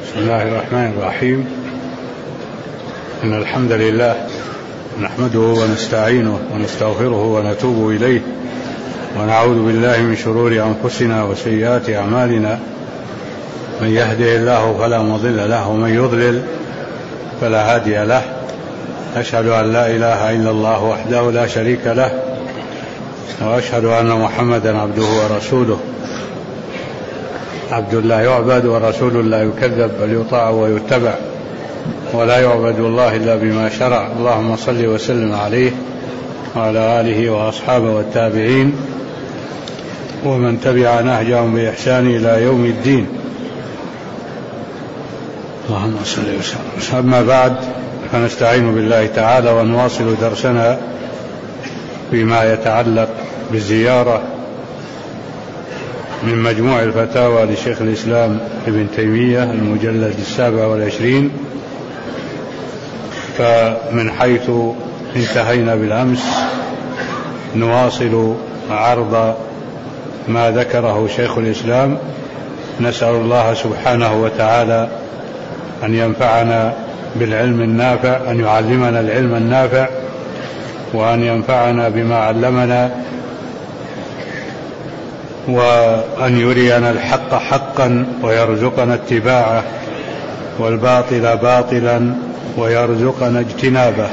بسم الله الرحمن الرحيم. إن الحمد لله نحمده ونستعينه ونستغفره ونتوب إليه ونعوذ بالله من شرور أنفسنا وسيئات أعمالنا. من يهده الله فلا مضل له ومن يضلل فلا هادي له. أشهد أن لا إله إلا الله وحده لا شريك له وأشهد أن محمدا عبده ورسوله. عبد لا يعبد ورسول لا يكذب بل يطاع ويتبع ولا يعبد الله إلا بما شرع. اللهم صل وسلم عليه وعلى آله وأصحابه والتابعين ومن تبع نهجهم بإحسان إلى يوم الدين. اللهم صل وسلم. أما بعد، فنستعين بالله تعالى ونواصل درسنا فيما يتعلق بالزيارة من مجموع الفتاوى لشيخ الإسلام ابن تيمية المجلد 27. فمن حيث انتهينا بالأمس نواصل عرض ما ذكره شيخ الإسلام. نسأل الله سبحانه وتعالى أن ينفعنا بالعلم النافع، أن يعلمنا العلم النافع وأن ينفعنا بما علمنا، وأن يرينا الحق حقا ويرزقنا اتباعه والباطل باطلا ويرزقنا اجتنابه.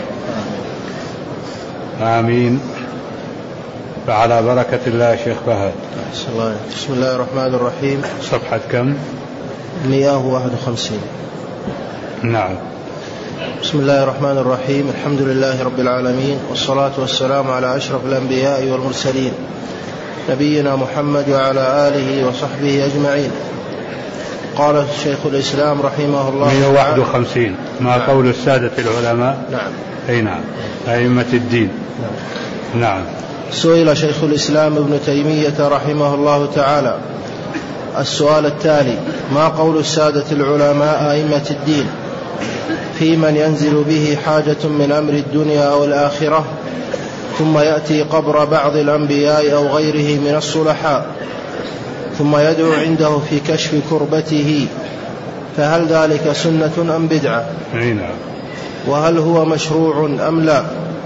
آمين. فعلى بركة الله شيخ فهد. بسم الله الرحمن الرحيم. صفحة كم؟ 151. نعم. بسم الله الرحمن الرحيم. الحمد لله رب العالمين، والصلاة والسلام على أشرف الأنبياء والمرسلين نبينا محمد وعلى آله وصحبه أجمعين. قال شيخ الإسلام رحمه الله 151. ما قول السادة العلماء؟ نعم. أي نعم، أئمة الدين. نعم. سئل شيخ الإسلام ابن تيمية رحمه الله تعالى السؤال التالي: ما قول السادة العلماء أئمة الدين في من ينزل به حاجة من أمر الدنيا أو الآخرة ثم يأتي قبر بعض الأنبياء أو غيره من الصلحاء ثم يدعو عنده في كشف كربته، فهل ذلك سنة أم بدعة؟ نعم. وهل هو مشروع أم لا؟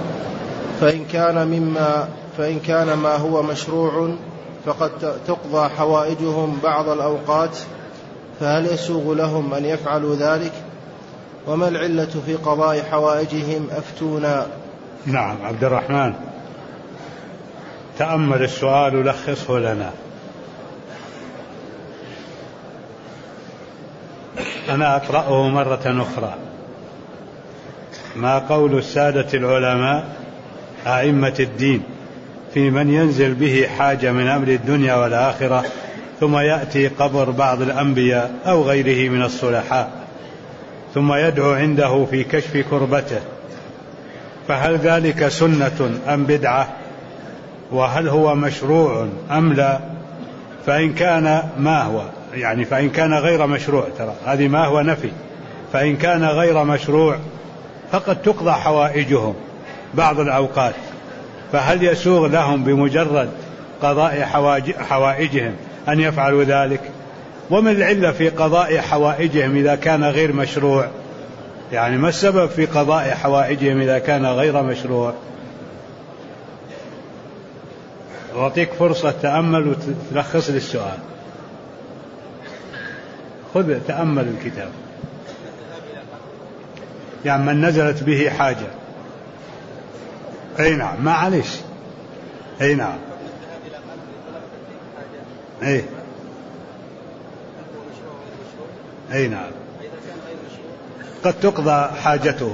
فإن كان ما هو مشروع فقد تقضى حوائجهم بعض الأوقات، فهل يسوغ لهم أن يفعلوا ذلك؟ وما العلة في قضاء حوائجهم؟ أفتونا. نعم. عبد الرحمن، تأمل السؤال ولخصه لنا. أنا أقرأه مرة أخرى. ما قول السادة العلماء أئمة الدين في من ينزل به حاجة من أمر الدنيا والآخرة ثم يأتي قبر بعض الأنبياء أو غيره من الصلحاء ثم يدعو عنده في كشف كربته، فهل ذلك سنة أم بدعة؟ وهل هو مشروع أم لا؟ فإن كان ما هو، يعني فإن كان غير مشروع، ترى هذه ما هو نفي، فإن كان غير مشروع فقد تقضى حوائجهم بعض الأوقات، فهل يسوغ لهم بمجرد قضاء حوائجهم أن يفعلوا ذلك؟ وما العلة في قضاء حوائجهم إذا كان غير مشروع؟ يعني ما السبب في قضاء حوائجهم إذا كان غير مشروع؟ أعطيك فرصة تأمل وتلخص لي السؤال. خذ تأمل الكتاب. يعني من نزلت به حاجة. أي نعم، ما عليش. أي نعم. أي نعم، قد تقضى حاجته.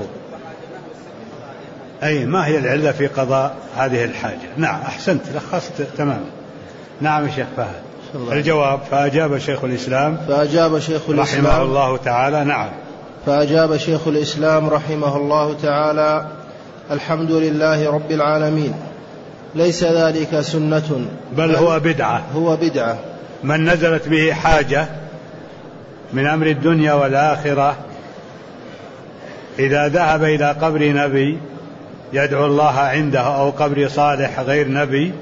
أي ما هي العلة في قضاء هذه الحاجة؟ نعم، أحسنت، لخصت تماما. نعم يا شيخ فهد. الجواب: فأجاب شيخ الإسلام رحمه الله تعالى. نعم. فأجاب شيخ الإسلام رحمه الله تعالى: الحمد لله رب العالمين، ليس ذلك سنة بل هو بدعة. من نزلت به حاجة من أمر الدنيا والآخرة إذا ذهب إلى قبر نبي يدعو الله عنده أو قبر صالح غير نبي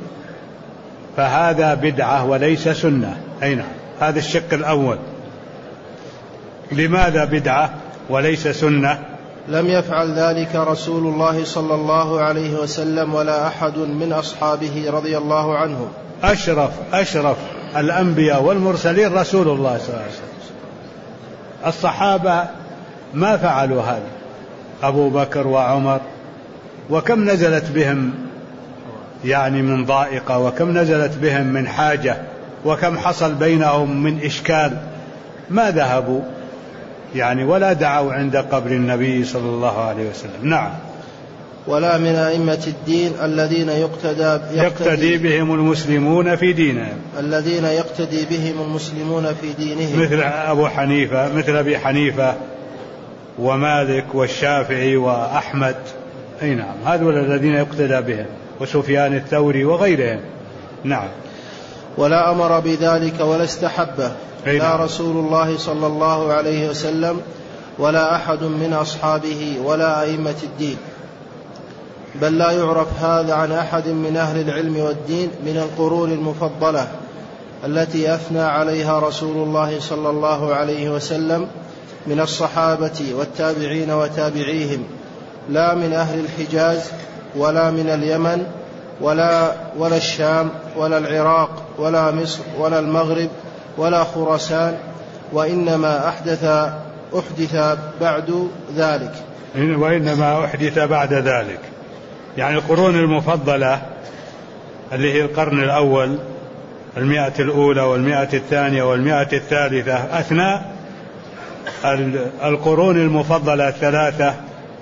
فهذا بدعة وليس سنة. أي نعم، هذا الشق الأول. لماذا بدعة وليس سنة؟ لم يفعل ذلك رسول الله صلى الله عليه وسلم ولا أحد من أصحابه رضي الله عنهم. أشرف الأنبياء والمرسلين رسول الله صلى الله عليه وسلم. الصحابة ما فعلوا هذا، أبو بكر وعمر، وكم نزلت بهم يعني من ضائقة، وكم نزلت بهم من حاجة، وكم حصل بينهم من إشكال، ما ذهبوا يعني ولا دعوا عند قبر النبي صلى الله عليه وسلم. نعم. ولا من أئمة الدين الذين يقتدي بهم المسلمون في دينهم، الذين يقتدي بهم المسلمون في دينهم، مثل أبو حنيفة، مثل أبي حنيفة ومالك والشافعي وأحمد. أي نعم، هذول الذين يقتدى بهم، وسفيان الثوري وغيرهم. نعم. ولا أمر بذلك ولا استحبه لا نعم. رسول الله صلى الله عليه وسلم ولا أحد من أصحابه ولا أئمة الدين، بل لا يعرف هذا عن أحد من أهل العلم والدين من القرون المفضلة التي أثنى عليها رسول الله صلى الله عليه وسلم من الصحابة والتابعين وتابعيهم، لا من أهل الحجاز ولا من اليمن ولا الشام ولا العراق ولا مصر ولا المغرب ولا خراسان، وإنما أحدث بعد ذلك. وإنما أحدث بعد ذلك، يعني القرون المفضلة اللي هي القرن الأول، 100 الأولى و100 الثانية و100 الثالثة، أثناء القرون المفضلة الثلاثة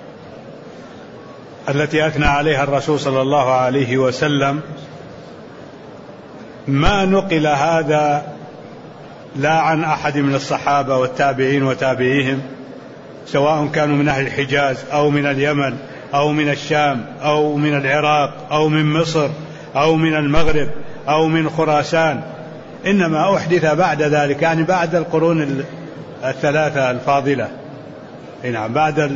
التي أثنى عليها الرسول صلى الله عليه وسلم، ما نقل هذا لا عن أحد من الصحابة والتابعين وتابعيهم، سواء كانوا من أهل الحجاز أو من اليمن أو من الشام أو من العراق أو من مصر أو من المغرب أو من خراسان، إنما أحدث بعد ذلك، يعني بعد القرون الثلاثة الفاضلة. نعم،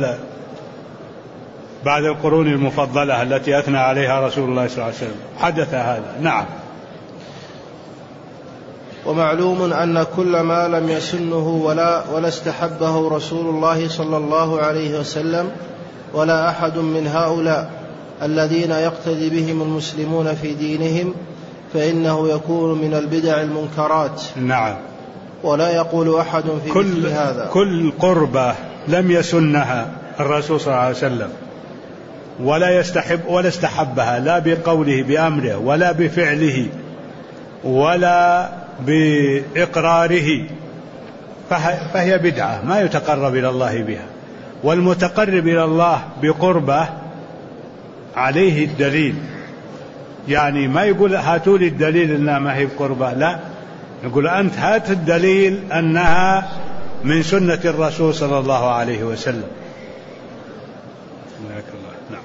بعد القرون المفضلة التي أثنى عليها رسول الله صلى الله عليه وسلم حدث هذا. نعم. ومعلوم أن كل ما لم يسنه ولا استحبه رسول الله صلى الله عليه وسلم ولا أحد من هؤلاء الذين يقتدي بهم المسلمون في دينهم فإنه يكون من البدع المنكرات. نعم. ولا يقول أحد في مثل هذا. كل قربة لم يسنها الرسول صلى الله عليه وسلم ولا استحبها، لا بقوله بأمره ولا بفعله ولا بإقراره، فهي بدعة ما يتقرب إلى الله بها. والمتقرب إلى الله بقربة عليه الدليل، يعني ما يقول هاتوا لي الدليل أنها ما هي بقربة، لا، يقول أنت هات الدليل أنها من سنة الرسول صلى الله عليه وسلم. نعم.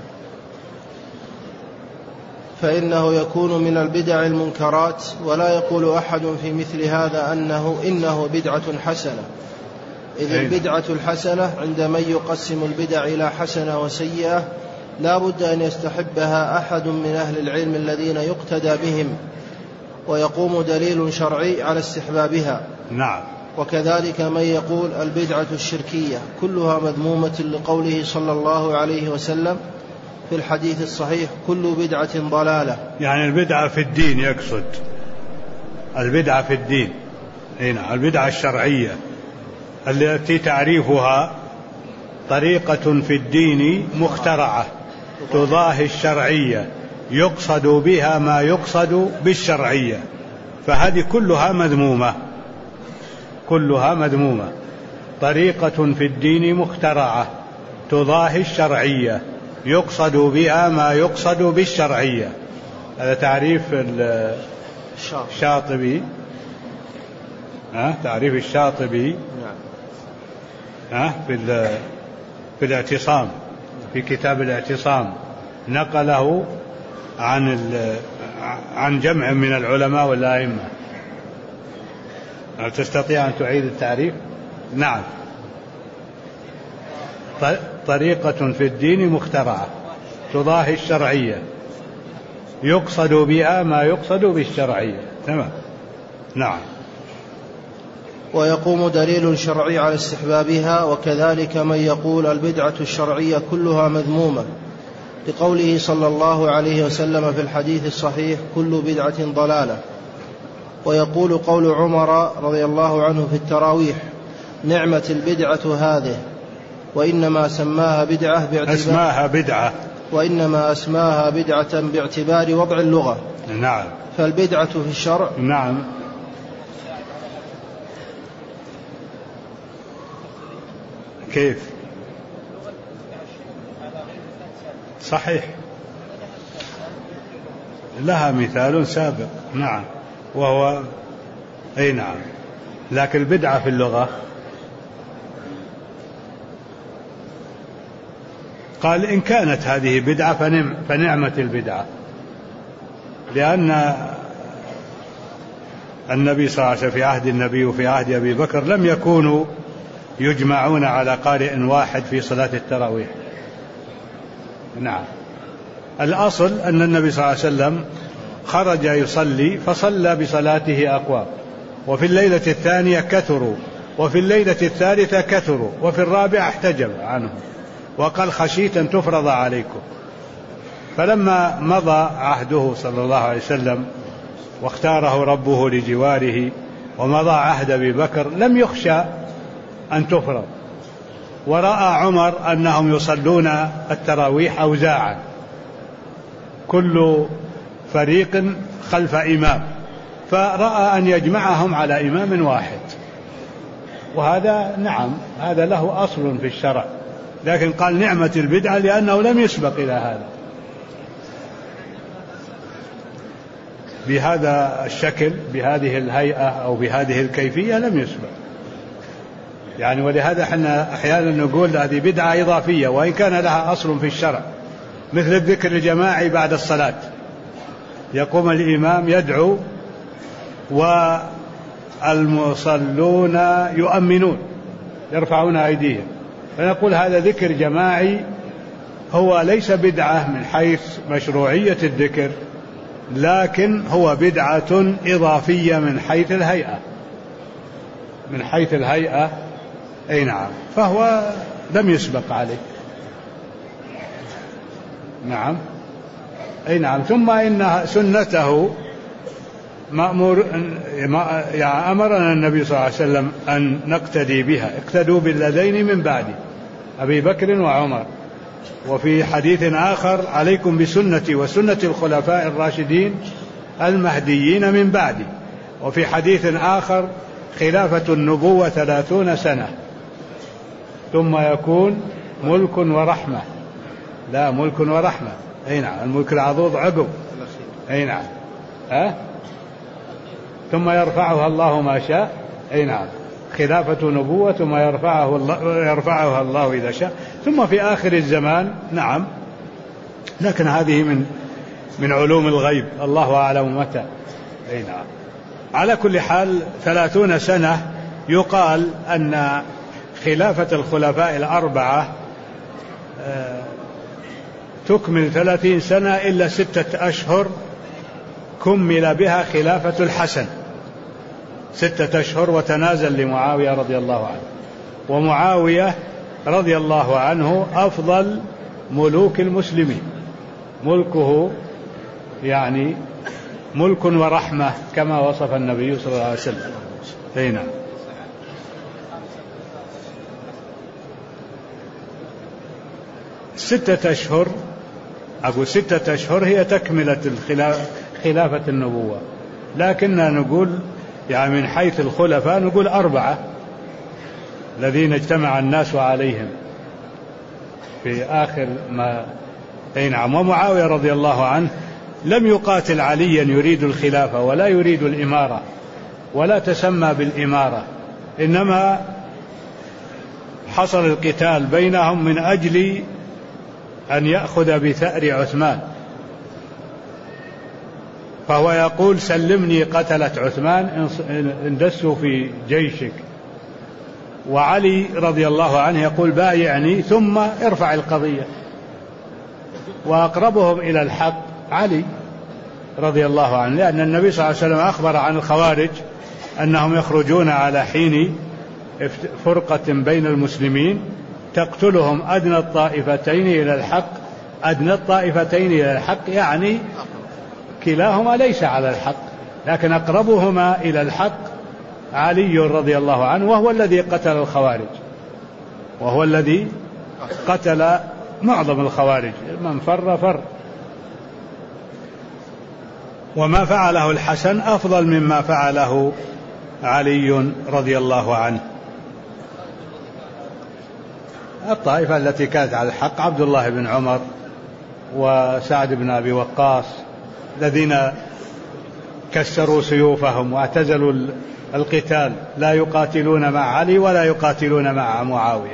فإنه يكون من البدع المنكرات. ولا يقول أحد في مثل هذا إنه بدعة حسنة، إذ البدعة الحسنة عند من يقسم البدع إلى حسنة وسيئة لا بد أن يستحبها أحد من أهل العلم الذين يقتدى بهم ويقوم دليل شرعي على استحبابها. نعم. وكذلك من يقول البدعة الشركية كلها مذمومة، لقوله صلى الله عليه وسلم في الحديث الصحيح كل بدعة ضلالة، يعني البدعة في الدين، يقصد البدعة في الدين، هنا البدعة الشرعية التي تعريفها طريقة في الدين مخترعة تضاهي الشرعية يقصد بها ما يقصد بالشرعية، فهذه كلها مذمومة. طريقة في الدين مخترعة تضاهي الشرعية يقصد بها ما يقصد بالشرعية، هذا تعريف الشاطبي، تعريف الشاطبي في الاعتصام، في كتاب الاعتصام، نقله عن جمع من العلماء والأئمة. هل تستطيع أن تعيد التعريف؟ نعم. طريقة في الدين مخترعة تضاهي الشرعية يقصد بها ما يقصد بالشرعية. تمام. نعم. ويقوم دليل شرعي على استحبابها، وكذلك من يقول البدعة الشرعية كلها مذمومة، لقوله صلى الله عليه وسلم في الحديث الصحيح: كل بدعة ضلالة. ويقول قول عمر رضي الله عنه في التراويح: نعمة البدعة هذه، وإنما أسماها بدعة باعتبار وضع اللغة. نعم. فالبدعة في الشرع نعم. كيف؟ صحيح، لها مثال سابق. نعم. وهو أي نعم. لكن البدعة في اللغة قال إن كانت هذه بدعة فنعمة البدعة، لأن النبي صلى الله عليه وسلم في عهد النبي وفي عهد أبي بكر لم يكونوا يجمعون على قارئ واحد في صلاة التراويح. نعم. الأصل أن النبي صلى الله عليه وسلم خرج يصلي فصلى بصلاته أقوام، وفي الليلة الثانية كثروا، وفي الليلة الثالثة كثروا، وفي الرابعة احتجب عنهم وقال: خشيت أن تفرض عليكم. فلما مضى عهده صلى الله عليه وسلم واختاره ربه لجواره ومضى عهد أبي بكر لم يخشى أن تفرض، ورأى عمر أنهم يصلون التراويح أوزاعا، كل فريق خلف إمام، فرأى أن يجمعهم على إمام واحد. وهذا نعم هذا له أصل في الشرع، لكن قال نعمة البدعة لأنه لم يسبق إلى هذا بهذا الشكل، بهذه الهيئة أو بهذه الكيفية، لم يسبق يعني. ولهذا احنا أحيانا نقول هذه بدعة إضافية وإن كان لها أصل في الشرع، مثل الذكر الجماعي بعد الصلاة، يقوم الإمام يدعو والمصلون يؤمنون يرفعون أيديهم، فنقول هذا ذكر جماعي، هو ليس بدعة من حيث مشروعية الذكر، لكن هو بدعة إضافية من حيث الهيئة، أي نعم، فهو لم يسبق عليه. نعم. أي نعم. ثم إن سنته أمرنا النبي صلى الله عليه وسلم أن نقتدي بها، اقتدوا بالذين من بعدي، أبي بكر وعمر. وفي حديث آخر: عليكم بسنتي وسنة الخلفاء الراشدين المهديين من بعدي. وفي حديث آخر: خلافة النبوة 30 سنة ثم يكون ملك ورحمة. لا، ملك ورحمة. أي نعم. الملك العضوض عقب. أي نعم. ثم يرفعها الله ما شاء. أي نعم. خلافة نبوة ثم يرفعها الله إذا شاء، ثم في آخر الزمان. نعم. لكن هذه من علوم الغيب، الله أعلم متى. أي نعم. على كل حال 30 سنة يقال أن خلافة الخلفاء الأربعة تكمل 30 سنة إلا 6 أشهر كمل بها خلافة الحسن، 6 أشهر، وتنازل لمعاوية رضي الله عنه. ومعاوية رضي الله عنه أفضل ملوك المسلمين، ملكه يعني ملك ورحمة كما وصف النبي صلى الله عليه وسلم. هنا 6 أشهر، أقول 6 أشهر هي تكملة خلافة النبوة، لكننا نقول يعني من حيث الخلفاء نقول 4 الذين اجتمع الناس عليهم في آخر ما. أي نعم. ومعاوية رضي الله عنه لم يقاتل عليا يريد الخلافة ولا يريد الإمارة ولا تسمى بالإمارة، إنما حصل القتال بينهم من أجل أن يأخذ بثأر عثمان، فهو يقول: سلمني قتلة عثمان اندسوا في جيشك. وعلي رضي الله عنه يقول: بايعني ثم ارفع القضية. وأقربهم إلى الحق علي رضي الله عنه، لأن النبي صلى الله عليه وسلم أخبر عن الخوارج أنهم يخرجون على حين فرقة بين المسلمين تقتلهم أدنى الطائفتين إلى الحق. أدنى الطائفتين إلى الحق يعني كلاهما ليس على الحق، لكن أقربهما إلى الحق علي رضي الله عنه، وهو الذي قتل الخوارج، وهو الذي قتل معظم الخوارج، من فر. وما فعله الحسن أفضل مما فعله علي رضي الله عنه. الطائفة التي كانت على الحق عبد الله بن عمر وسعد بن أبي وقاص الذين كسروا سيوفهم واعتزلوا القتال، لا يقاتلون مع علي ولا يقاتلون مع معاوية.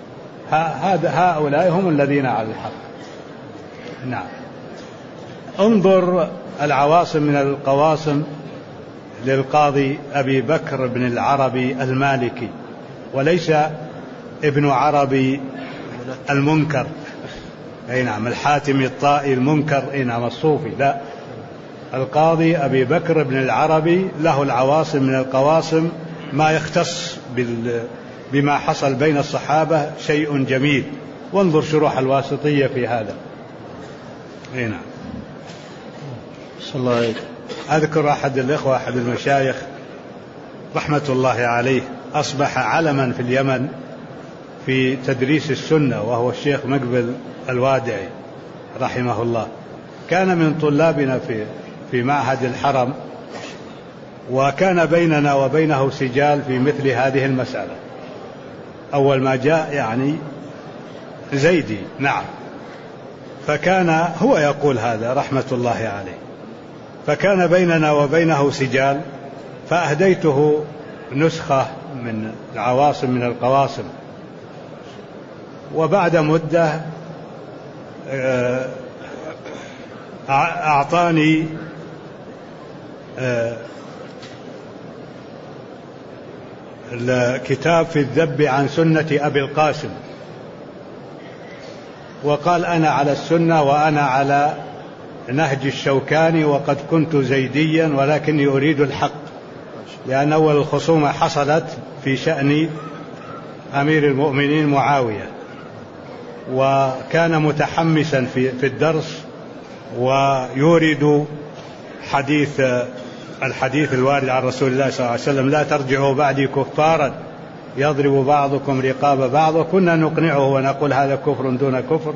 هؤلاء هم الذين على الحق. نعم. انظر العواصم من القواصم للقاضي أبي بكر بن العربي المالكي، وليس ابن عربي المنكر، أي نعم، الحاتمي الطائي المنكر، أي نعم، الصوفي، لا، القاضي أبي بكر بن العربي له العواصم من القواصم ما يختص بما حصل بين الصحابة، شيء جميل. وانظر شروح الواسطية في هذا. أي نعم. صلى الله عليه. أذكر أحد الإخوة، أحد المشايخ رحمة الله عليه، أصبح علما في اليمن في تدريس السنة، وهو الشيخ مقبل الوادعي رحمه الله. كان من طلابنا في معهد الحرم، وكان بيننا وبينه سجال في مثل هذه المسألة. أول ما جاء يعني زيدي، نعم، فكان هو يقول هذا رحمة الله عليه، فكان بيننا وبينه سجال، فأهديته نسخة من العواصم من القواصم، وبعد مدة أعطاني الكتاب في الذب عن سنة أبي القاسم، وقال أنا على السنة وأنا على نهج الشوكاني، وقد كنت زيديا ولكني أريد الحق، لأن أول الخصومة حصلت في شأن أمير المؤمنين معاوية، وكان متحمسا في الدرس، ويورد الحديث الوارد عن رسول الله صلى الله عليه وسلم: لا ترجعوا بعدي كفارا يضرب بعضكم رقاب بعض. وكنا نقنعه ونقول هذا كفر دون كفر.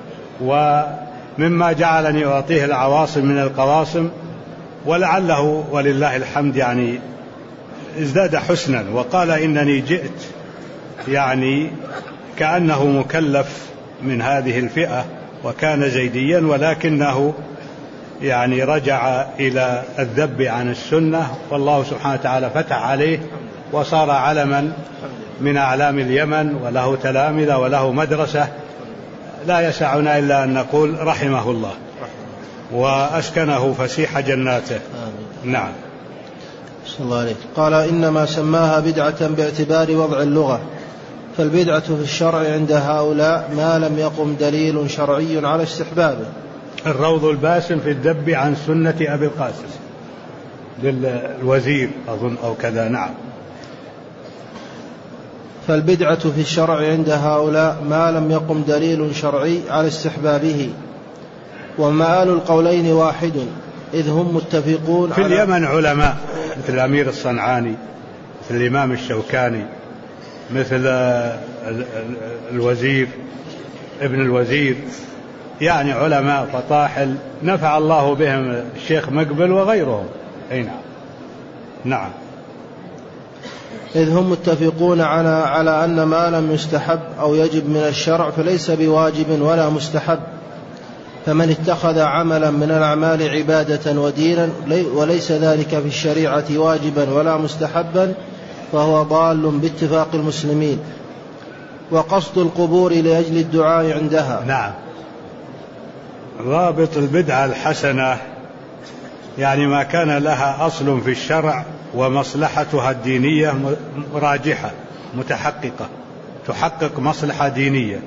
ومما جعلني أعطيه العواصم من القواصم، ولعله ولله الحمد يعني ازداد حسنا، وقال إنني جئت يعني كأنه مكلف من هذه الفئة، وكان زيديا، ولكنه يعني رجع إلى الذب عن السنة، والله سبحانه وتعالى فتح عليه وصار علما من أعلام اليمن، وله تلامذة وله مدرسة. لا يسعنا إلا أن نقول رحمه الله وأسكنه فسيح جناته. نعم. صلى الله عليه. قال: إنما سماها بدعة باعتبار وضع اللغة، فالبدعة في الشرع عند هؤلاء ما لم يقم دليل شرعي على استحبابه. الروض الباسم في الذب عن سنة أبي القاسم للوزير أظن أو كذا. نعم. فالبدعة في الشرع عند هؤلاء ما لم يقم دليل شرعي على استحبابه، ومآل القولين واحد، إذ هم متفقون في اليمن علماء مثل الأمير الصنعاني، مثل الإمام الشوكاني، مثل الوزير ابن الوزير، يعني علماء فطاحل نفع الله بهم الشيخ مقبل وغيرهم. أي نعم. نعم. إذ هم متفقون على أن ما لم يستحب أو يجب من الشرع فليس بواجب ولا مستحب، فمن اتخذ عملا من الأعمال عبادة ودينا وليس ذلك في الشريعة واجبا ولا مستحبا فهو ضال باتفاق المسلمين. وقصد القبور لأجل الدعاء عندها. نعم. رابط البدعة الحسنة يعني ما كان لها أصل في الشرع ومصلحتها الدينية راجحة متحققة، تحقق مصلحة دينية،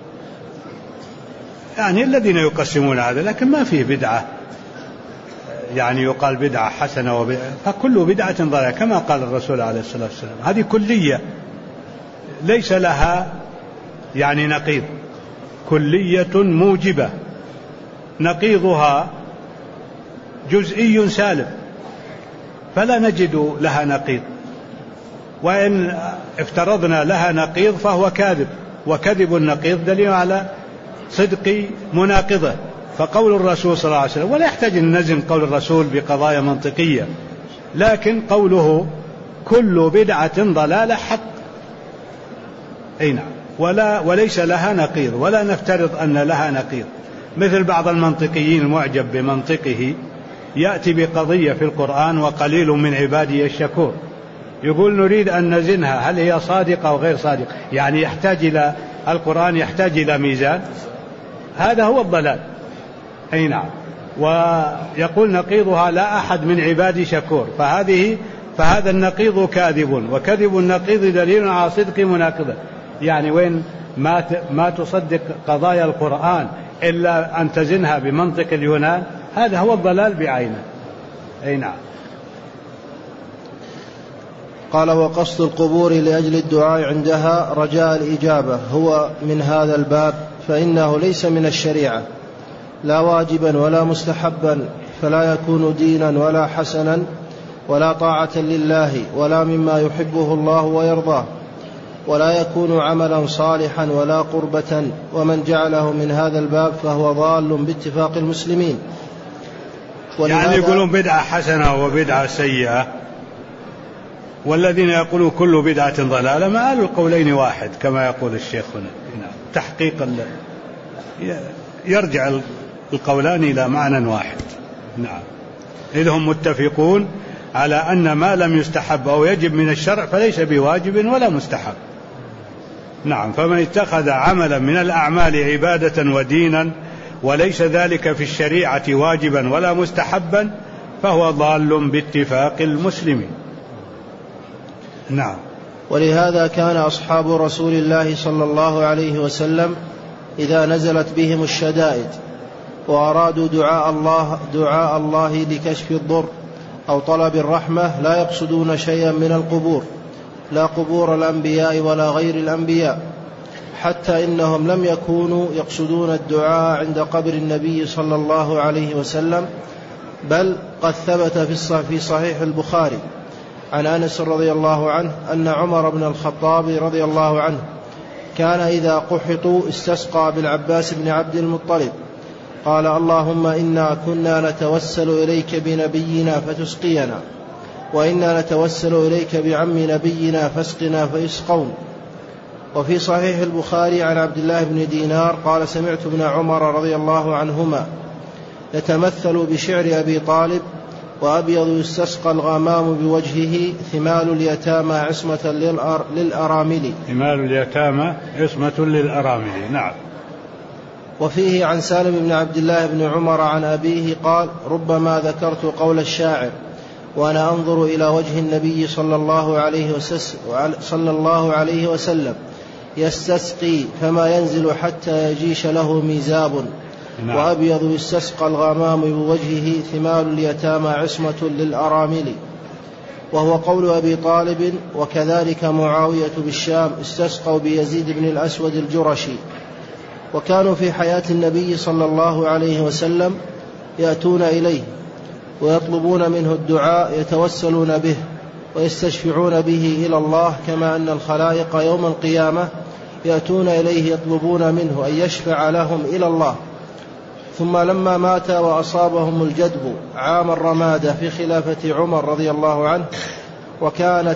يعني الذين يقسمون هذا، لكن ما فيه بدعة يعني يقال بدعة حسنة فكل بدعة ضلالة كما قال الرسول عليه الصلاة والسلام. هذه كلية ليس لها يعني نقيض، كلية موجبة، نقيضها جزئي سالب، فلا نجد لها نقيض، وإن افترضنا لها نقيض فهو كاذب، وكذب النقيض دليل على صدق مناقضة. فقول الرسول صلى الله عليه وسلم، ولا يحتاج أن نزن قول الرسول بقضايا منطقية، لكن قوله كل بدعة ضلالة حق، أي نعم، وليس لها نقيض، ولا نفترض أن لها نقيض. مثل بعض المنطقيين المعجب بمنطقه يأتي بقضية في القرآن وقليل من عبادي الشكور، يقول نريد أن نزنها هل هي صادقة أو غير صادقة، يعني يحتاج إلى القرآن، يحتاج إلى ميزان. هذا هو الضلال، أي نعم. ويقول نقيضها لا أحد من عبادي شكور، فهذا النقيض كاذب، وكذب النقيض دليل على صدق مناقضة. يعني وين ما تصدق قضايا القرآن إلا أن تزنها بمنطق اليونان، هذا هو الضلال بعينه، أي نعم. قال: وقصد القبور لأجل الدعاء عندها رجاء الإجابة هو من هذا الباب، فإنه ليس من الشريعة، لا واجبا ولا مستحبا، فلا يكون دينا ولا حسنا ولا طاعة لله ولا مما يحبه الله ويرضاه، ولا يكون عملا صالحا ولا قربة، ومن جعله من هذا الباب فهو ضال باتفاق المسلمين. يعني يقولون بدعة حسنة وبدعة سيئة، والذين يقولون كل بدعة ضلالة ما قالوا القولين واحد كما يقول الشيخ هنا. تحقيق يرجع القولان إلى معنى واحد. نعم، إذ هم متفقون على أن ما لم يستحب أو يجب من الشرع فليس بواجب ولا مستحب. نعم، فمن اتخذ عملا من الأعمال عبادة ودينا وليس ذلك في الشريعة واجبا ولا مستحبا فهو ضال باتفاق المسلمين. نعم. ولهذا كان أصحاب رسول الله صلى الله عليه وسلم إذا نزلت بهم الشدائد وأرادوا دعاء الله لكشف الضر أو طلب الرحمة لا يقصدون شيئا من القبور، لا قبور الأنبياء ولا غير الأنبياء، حتى إنهم لم يكونوا يقصدون الدعاء عند قبر النبي صلى الله عليه وسلم، بل قد ثبت في صحيح البخاري عن أنس رضي الله عنه أن عمر بن الخطاب رضي الله عنه كان إذا قحطوا استسقى بالعباس بن عبد المطلب، قال: اللهم إنا كنا نتوسل إليك بنبينا فتسقينا، وإنا نتوسل إليك بعم نبينا فاسقنا فيسقون. وفي صحيح البخاري عن عبد الله بن دينار قال: سمعت ابن عمر رضي الله عنهما يتمثل بشعر أبي طالب: وأبيض يستسقى الغمام بوجهه ثمال اليتامى عصمة للأرامل. ثمال اليتامى عصمة للأرامل. نعم. وفيه عن سالم بن عبد الله بن عمر عن أبيه قال: ربما ذكرت قول الشاعر وأنا أنظر إلى وجه النبي صلى الله عليه وسلم يستسقي فما ينزل حتى يجيش له ميزاب. نعم. وأبيض يستسقى الغمام بوجهه ثمال اليتامى عصمة للأرامل. وهو قول أبي طالب. وكذلك معاوية بالشام استسقوا بيزيد بن الأسود الجرشي. وكانوا في حياة النبي صلى الله عليه وسلم يأتون إليه ويطلبون منه الدعاء، يتوسلون به ويستشفعون به إلى الله، كما أن الخلائق يوم القيامة يأتون إليه يطلبون منه أن يشفع لهم إلى الله. ثم لما مات وأصابهم الجدب عام الرمادة في خلافة عمر رضي الله عنه، وكانت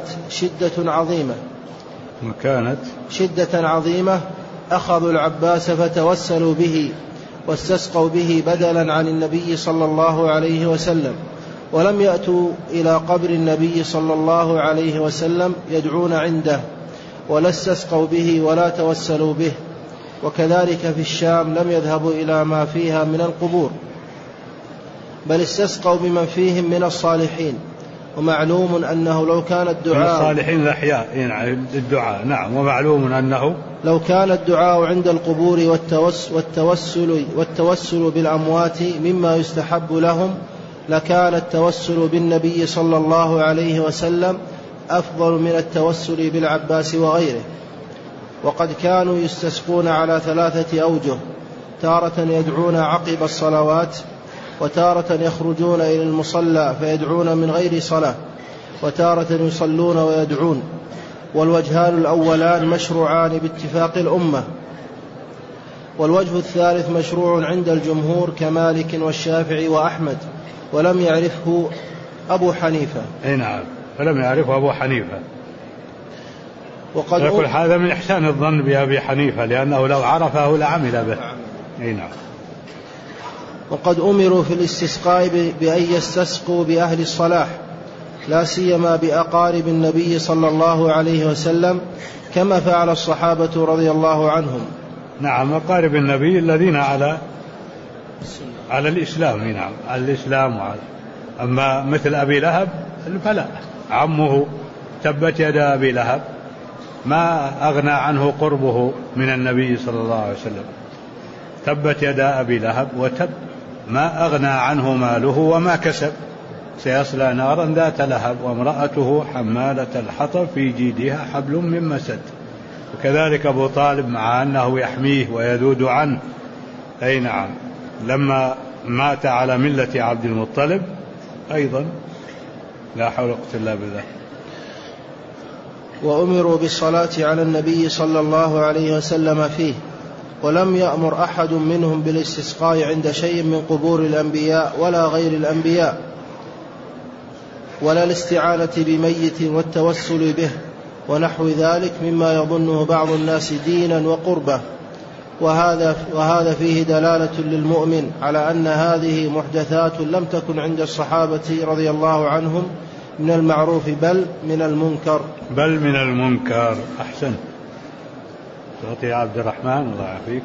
شدة عظيمة أخذوا العباس فتوسلوا به واستسقوا به بدلا عن النبي صلى الله عليه وسلم، ولم يأتوا إلى قبر النبي صلى الله عليه وسلم يدعون عنده، ولا استسقوا به ولا توسلوا به. وكذلك في الشام لم يذهبوا إلى ما فيها من القبور، بل استسقوا بمن فيهم من الصالحين. ومعلوم أنه لو كان الدعاء من الصالحين الأحياء الدعاء. نعم. ومعلوم أنه لو كان الدعاء عند القبور والتوسل بالأموات مما يستحب لهم لكان التوسل بالنبي صلى الله عليه وسلم أفضل من التوسل بالعباس وغيره. وقد كانوا يستسقون على 3 أوجه: تارة يدعون عقب الصلوات، وتارة يخرجون إلى المصلى فيدعون من غير صلاة، وتارة يصلون ويدعون. والوجهان الأولان مشروعان باتفاق الأمة، والوجه الثالث مشروع عند الجمهور كمالك والشافعي وأحمد، ولم يعرفه أبو حنيفة. نعم، ولم يعرفه أبو حنيفة. يقول هذا من إحسان الظن بأبي حنيفة، لأنه لو عرفه لعمل به. نعم. وقد أمروا في الاستسقاء بأن يستسقوا بأهل الصلاح، لا سيما بأقارب النبي صلى الله عليه وسلم، كما فعل الصحابة رضي الله عنهم. نعم، أقارب النبي الذين على الإسلام. نعم، على الإسلام. أما مثل أبي لهب فلا، عمه تبت يد أبي لهب، ما أغنى عنه قربه من النبي صلى الله عليه وسلم. تبت يد أبي لهب وتب، ما أغنى عنه ماله وما كسب، سيصلى نارا ذات لهب وامرأته حمالة الحطب في جيدها حبل من مسد. وكذلك أبو طالب مع أنه يحميه ويذود عنه. أي نعم، لما مات على ملة عبد المطلب أيضا، لا حول ولا قوة إلا بالله. وأمروا بالصلاة على النبي صلى الله عليه وسلم فيه، ولم يأمر أحد منهم بالاستسقاء عند شيء من قبور الأنبياء ولا غير الأنبياء، ولا الاستعانة بميت والتوسل به ونحو ذلك مما يظنه بعض الناس دينا وقربة. وهذا فيه دلالة للمؤمن على أن هذه محدثات لم تكن عند الصحابة رضي الله عنهم من المعروف بل من المنكر. أحسن. تعطي عبد الرحمن، الله يعافيك.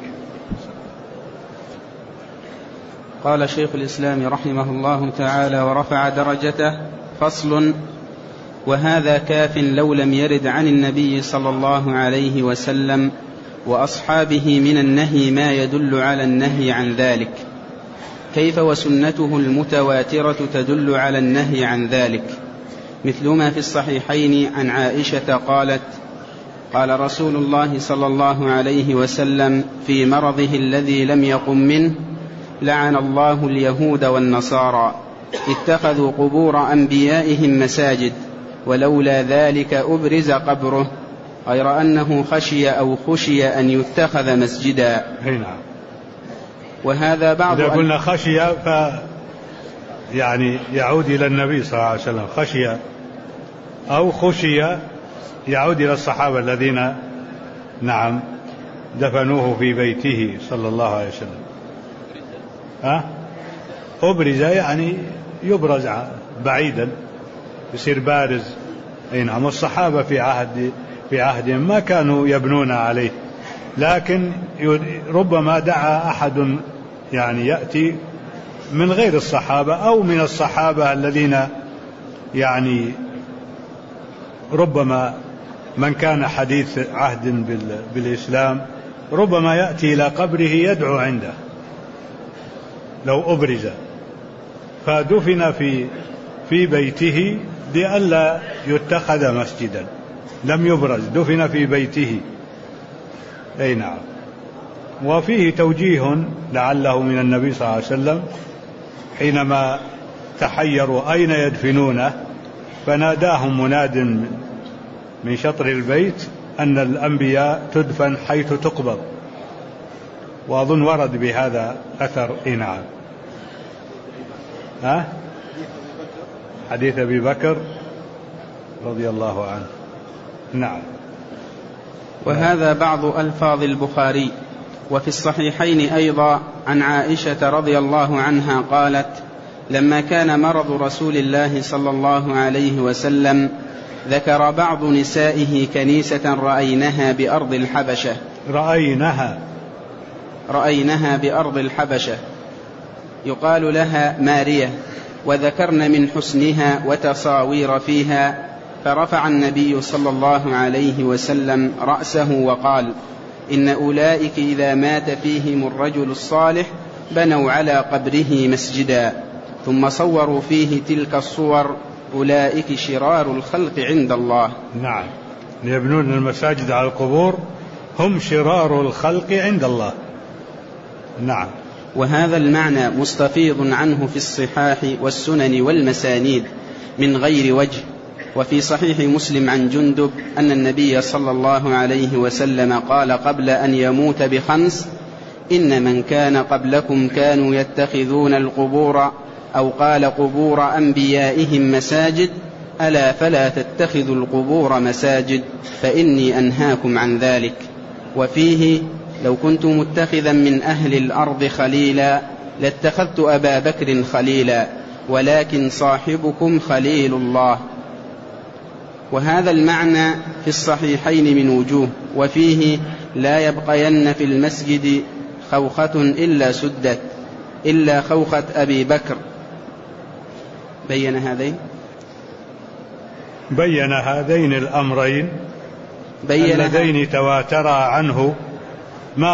قال شيخ الإسلام رحمه الله تعالى ورفع درجته: فصل: وهذا كاف لو لم يرد عن النبي صلى الله عليه وسلم وأصحابه من النهي ما يدل على النهي عن ذلك، كيف وسنته المتواترة تدل على النهي عن ذلك، مثل ما في الصحيحين عن عائشة قالت: قال رسول الله صلى الله عليه وسلم في مرضه الذي لم يقم منه: لعن الله اليهود والنصارى، اتخذوا قبور أنبيائهم مساجد، ولولا ذلك أبرز قبره، غير أنه خشي أن يتخذ مسجدا. نعم. وهذا بعض إذا قلنا خشي يعني يعود إلى النبي صلى الله عليه وسلم، خشي أو خشي يعود إلى الصحابة الذين نعم دفنوه في بيته صلى الله عليه وسلم. أبرز يعني يبرز بعيدا، يصير بارز. أي نعم. والصحابة في عهدهم ما كانوا يبنون عليه، لكن ربما دعا أحد يعني يأتي من غير الصحابة أو من الصحابة الذين يعني ربما من كان حديث عهد بالإسلام ربما يأتي إلى قبره يدعو عنده لو أبرز، فدفن في بيته لئلا يتخذ مسجدا، لم يبرز، دفن في بيته. أي نعم. وفيه توجيه لعله من النبي صلى الله عليه وسلم حينما تحيروا أين يدفنونه، فناداهم مناد من شطر البيت أن الأنبياء تدفن حيث تقبض، وأظن ورد بهذا أثر. نعم. حديث أبي بكر رضي الله عنه. نعم. وهذا بعض ألفاظ البخاري. وفي الصحيحين أيضا عن عائشة رضي الله عنها قالت: لما كان مرض رسول الله صلى الله عليه وسلم ذكر بعض نسائه كنيسة رأينها بأرض الحبشة، رأينها بأرض الحبشة يقال لها مارية، وذكرن من حسنها وتصاوير فيها، فرفع النبي صلى الله عليه وسلم رأسه وقال: إن أولئك إذا مات فيهم الرجل الصالح بنوا على قبره مسجدا. ثم صوروا فيه تلك الصور أولئك شرار الخلق عند الله. نعم، يبنون المساجد على القبور هم شرار الخلق عند الله. نعم. وهذا المعنى مستفيض عنه في الصحاح والسنن والمسانيد من غير وجه. وفي صحيح مسلم عن جندب أن النبي صلى الله عليه وسلم قال قبل أن يموت ب5: إن من كان قبلكم كانوا يتخذون القبور، أو قال قبور أنبيائهم مساجد، ألا فلا تتخذوا القبور مساجد فإني أنهاكم عن ذلك. وفيه: لو كنت متخذا من أهل الأرض خليلا لاتخذت أبا بكر خليلا، ولكن صاحبكم خليل الله. وهذا المعنى في الصحيحين من وجوه. وفيه: لا يبقين في المسجد خوخة إلا سدت إلا خوخة أبي بكر. بين هذين الأمرين اللذين تواترا عنه. ما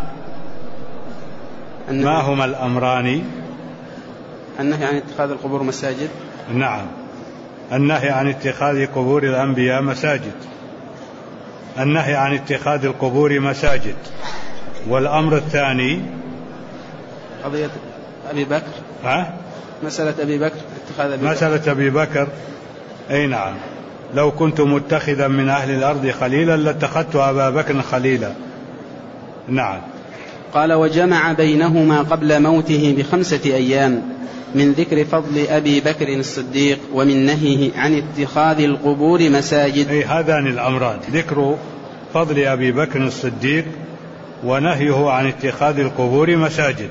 هما الأمران؟ النهي عن اتخاذ القبور مساجد. نعم، النهي عن اتخاذ قبور الأنبياء مساجد، النهي عن اتخاذ القبور مساجد. والأمر الثاني قضية أبي بكر. مسألة أبي بكر، اتخاذ أبي مسألة أبي بكر. أي نعم، لو كنت متخذا من أهل الأرض خليلا لاتخذت أبا بكر خليلا. نعم. قال: وجمع بينهما قبل موته ب5 أيام من ذكر فضل أبي بكر الصديق ومن نهيه عن اتخاذ القبور مساجد. أي هذان الأمران: ذكر فضل أبي بكر الصديق ونهيه عن اتخاذ القبور مساجد.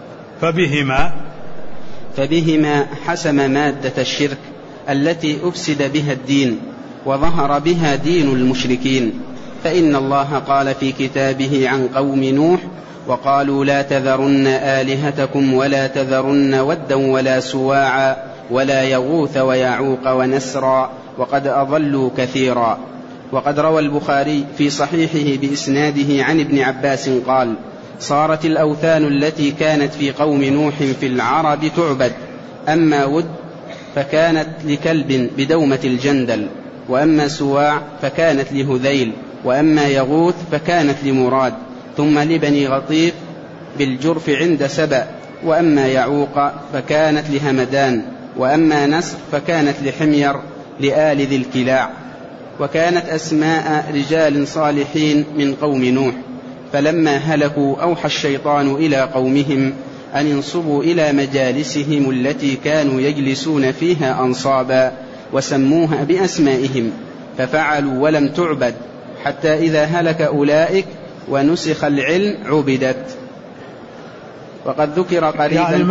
فبهما حسم مادة الشرك التي أفسد بها الدين وظهر بها دين المشركين. فإن الله قال في كتابه عن قوم نوح: وقالوا لا تذرن آلهتكم ولا تذرن ودا ولا سواعا ولا يغوث ويعوق ونسرا وقد أضلوا كثيرا. وقد روى البخاري في صحيحه بإسناده عن ابن عباس قال: صارت الأوثان التي كانت في قوم نوح في العرب تعبد، أما ود فكانت لكلب بدومة الجندل، وأما سواع فكانت لهذيل، وأما يغوث فكانت لمراد، ثم لبني غطيف بالجرف عند سبأ، وأما يعوق فكانت لهمدان، وأما نسر فكانت لحمير لآل ذي الكلاع. وكانت أسماء رجال صالحين من قوم نوح. فلما هلكوا أوحى الشيطان إلى قومهم أن ينصبوا إلى مجالسهم التي كانوا يجلسون فيها أنصابا، وسموها بأسمائهم، ففعلوا ولم تعبد، حتى إذا هلك أولئك ونسخ العلم عبدت. وقد ذكر قريبا يعني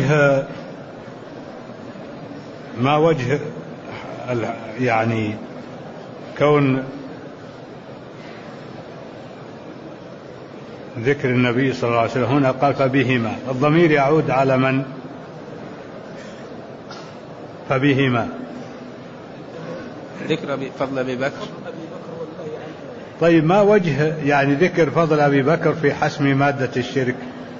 ما وجه يعني كون ذكر النبي صلى الله عليه وسلم هنا قال فبهما، الضمير يعود على من؟ فبهما ذكر فضل أبي بكر. طيب، ما وجه يعني ذكر فضل أبي بكر في حسم مادة الشرك؟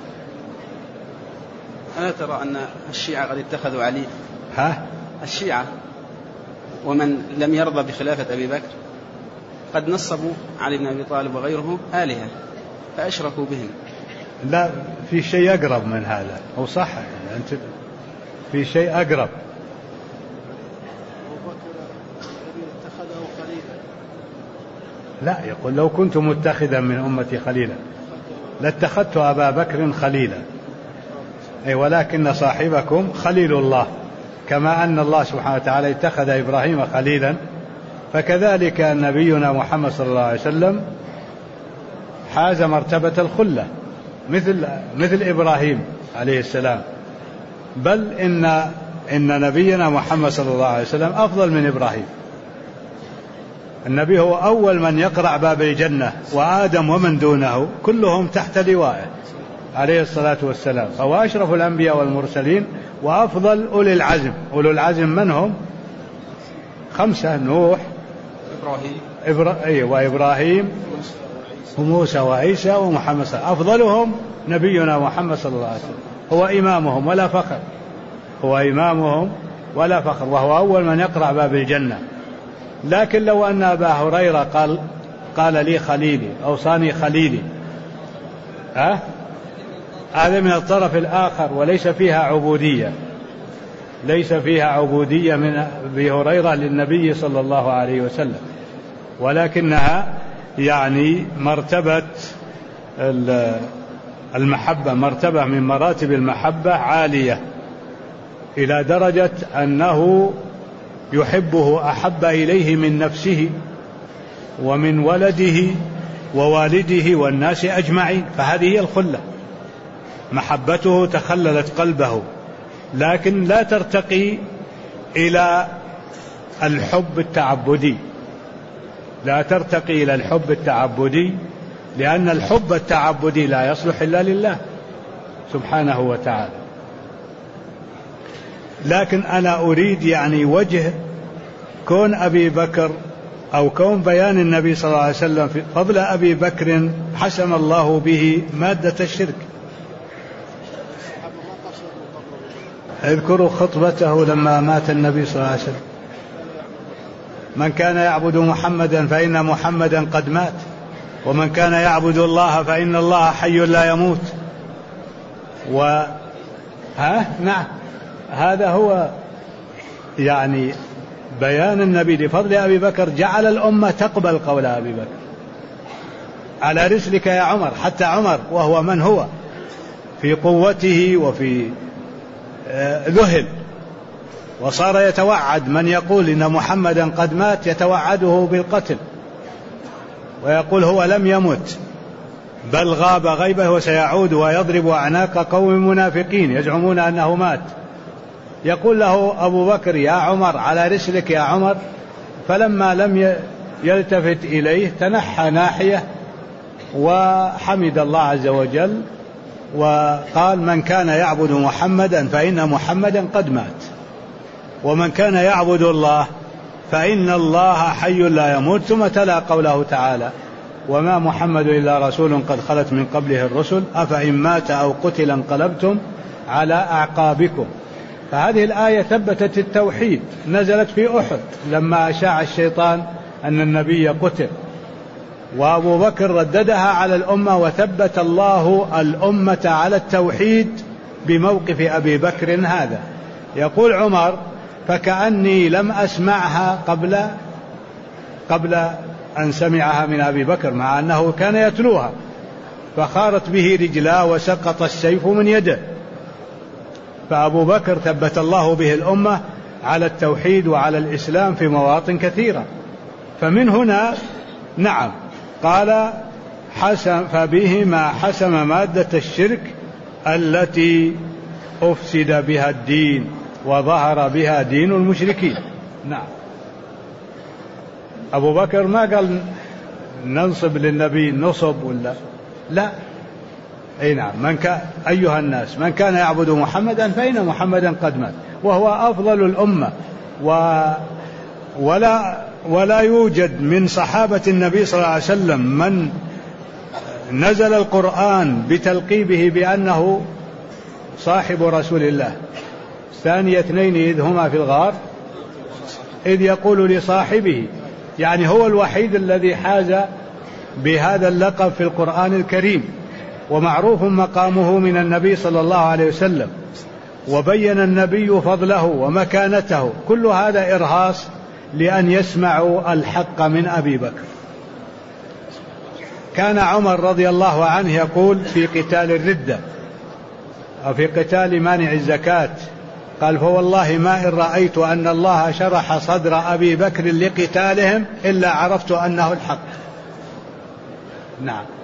ألا ترى أن الشيعة قد اتخذوا علي؟ الشيعة ومن لم يرضى بخلافة أبي بكر قد نصبوا علي بن أبي طالب وغيره آلهة فأشركوا بهم. لا، في شيء أقرب من هذا، أو صح يعني أنت في شيء أقرب. لا، يقول لو كنت متخذا من أمتي خليلا لاتخذت أبا بكر خليلا، أي ولكن صاحبكم خليل الله، كما أن الله سبحانه وتعالى اتخذ إبراهيم خليلا، فكذلك نبينا محمد صلى الله عليه وسلم حاز مرتبة الخلة مثل إبراهيم عليه السلام. بل إن نبينا محمد صلى الله عليه وسلم أفضل من إبراهيم. النبي هو أول من يقرع باب الجنة، وآدم ومن دونه كلهم تحت لوائه عليه الصلاة والسلام، فهو أشرف الأنبياء والمرسلين وأفضل أولي العزم. أولو العزم من هم؟ 5: نوح، وإبراهيم وموسى وعيسى ومحمد صلى الله عليه وسلم. أفضلهم نبينا محمد صلى الله عليه وسلم، هو إمامهم ولا فخر. هو إمامهم ولا فخر، وهو أول من يقرع باب الجنة. لكن لو أن أبا هريرة قال لي خليلي، أوصاني خليلي، هذا من الطرف الآخر، وليس فيها عبودية، ليس فيها عبودية من أبي هريرة للنبي صلى الله عليه وسلم، ولكنها يعني مرتبة المحبة، مرتبة من مراتب المحبة عالية إلى درجة أنه يحبه أحب إليه من نفسه ومن ولده ووالده والناس أجمعين. فهذه هي الخلة، محبته تخللت قلبه، لكن لا ترتقي إلى الحب التعبدي، لا ترتقي إلى الحب التعبدي، لأن الحب التعبدي لا يصلح إلا لله سبحانه وتعالى. لكن أنا أريد يعني وجه كون أبي بكر أو كون بيان النبي صلى الله عليه وسلم في فضل أبي بكر حسم الله به مادة الشرك. اذكروا خطبته لما مات النبي صلى الله عليه وسلم: من كان يعبد محمدا فإن محمدا قد مات، ومن كان يعبد الله فإن الله حي لا يموت. نعم، هذا هو يعني بيان النبي لفضل أبي بكر، جعل الأمة تقبل قول أبي بكر: على رسلك يا عمر. حتى عمر وهو من هو في قوته وفي ذهل، وصار يتوعد من يقول إن محمدا قد مات، يتوعده بالقتل، ويقول هو لم يمت بل غاب غيبه وسيعود ويضرب أعناق قوم منافقين يزعمون أنه مات. يقول له أبو بكر: يا عمر، على رسلك يا عمر. فلما لم يلتفت إليه تنحى ناحية وحمد الله عز وجل وقال: من كان يعبد محمدا فإن محمدا قد مات، ومن كان يعبد الله فإن الله حي لا يموت. ثم تلا قوله تعالى: وما محمد إلا رسول قد خلت من قبله الرسل أفإن مات أو قتل انقلبتم على أعقابكم. فهذه الآية ثبتت التوحيد، نزلت في أحد لما أشاع الشيطان أن النبي قتل، وأبو بكر رددها على الأمة، وثبت الله الأمة على التوحيد بموقف أبي بكر هذا. يقول عمر: فكأني لم أسمعها قبل أن سمعها من أبي بكر، مع أنه كان يتلوها، فخارت به رجلا وسقط السيف من يده. فأبو بكر ثبت الله به الأمة على التوحيد وعلى الإسلام في مواطن كثيرة. فمن هنا نعم قال: فبهما حسم مادة الشرك التي أفسد بها الدين وظهر بها دين المشركين. نعم، أبو بكر ما قال ننصب للنبي نصب ولا لا. أي نعم، أيها الناس، من كان يعبد محمدا فإن محمدا قد مات، وهو أفضل الأمة، ولا يوجد من صحابة النبي صلى الله عليه وسلم من نزل القرآن بتلقيبه بأنه صاحب رسول الله. ثاني اثنين إذ هما في الغار إذ يقول لصاحبه، يعني هو الوحيد الذي حاز بهذا اللقب في القرآن الكريم، ومعروف مقامه من النبي صلى الله عليه وسلم، وبين النبي فضله ومكانته. كل هذا إرهاص لأن يسمعوا الحق من أبي بكر. كان عمر رضي الله عنه يقول في قتال الردة أو في قتال مانع الزكاة، قال: فوالله ما إن رأيت أن الله شرح صدر أبي بكر لقتالهم إلا عرفت أنه الحق. نعم.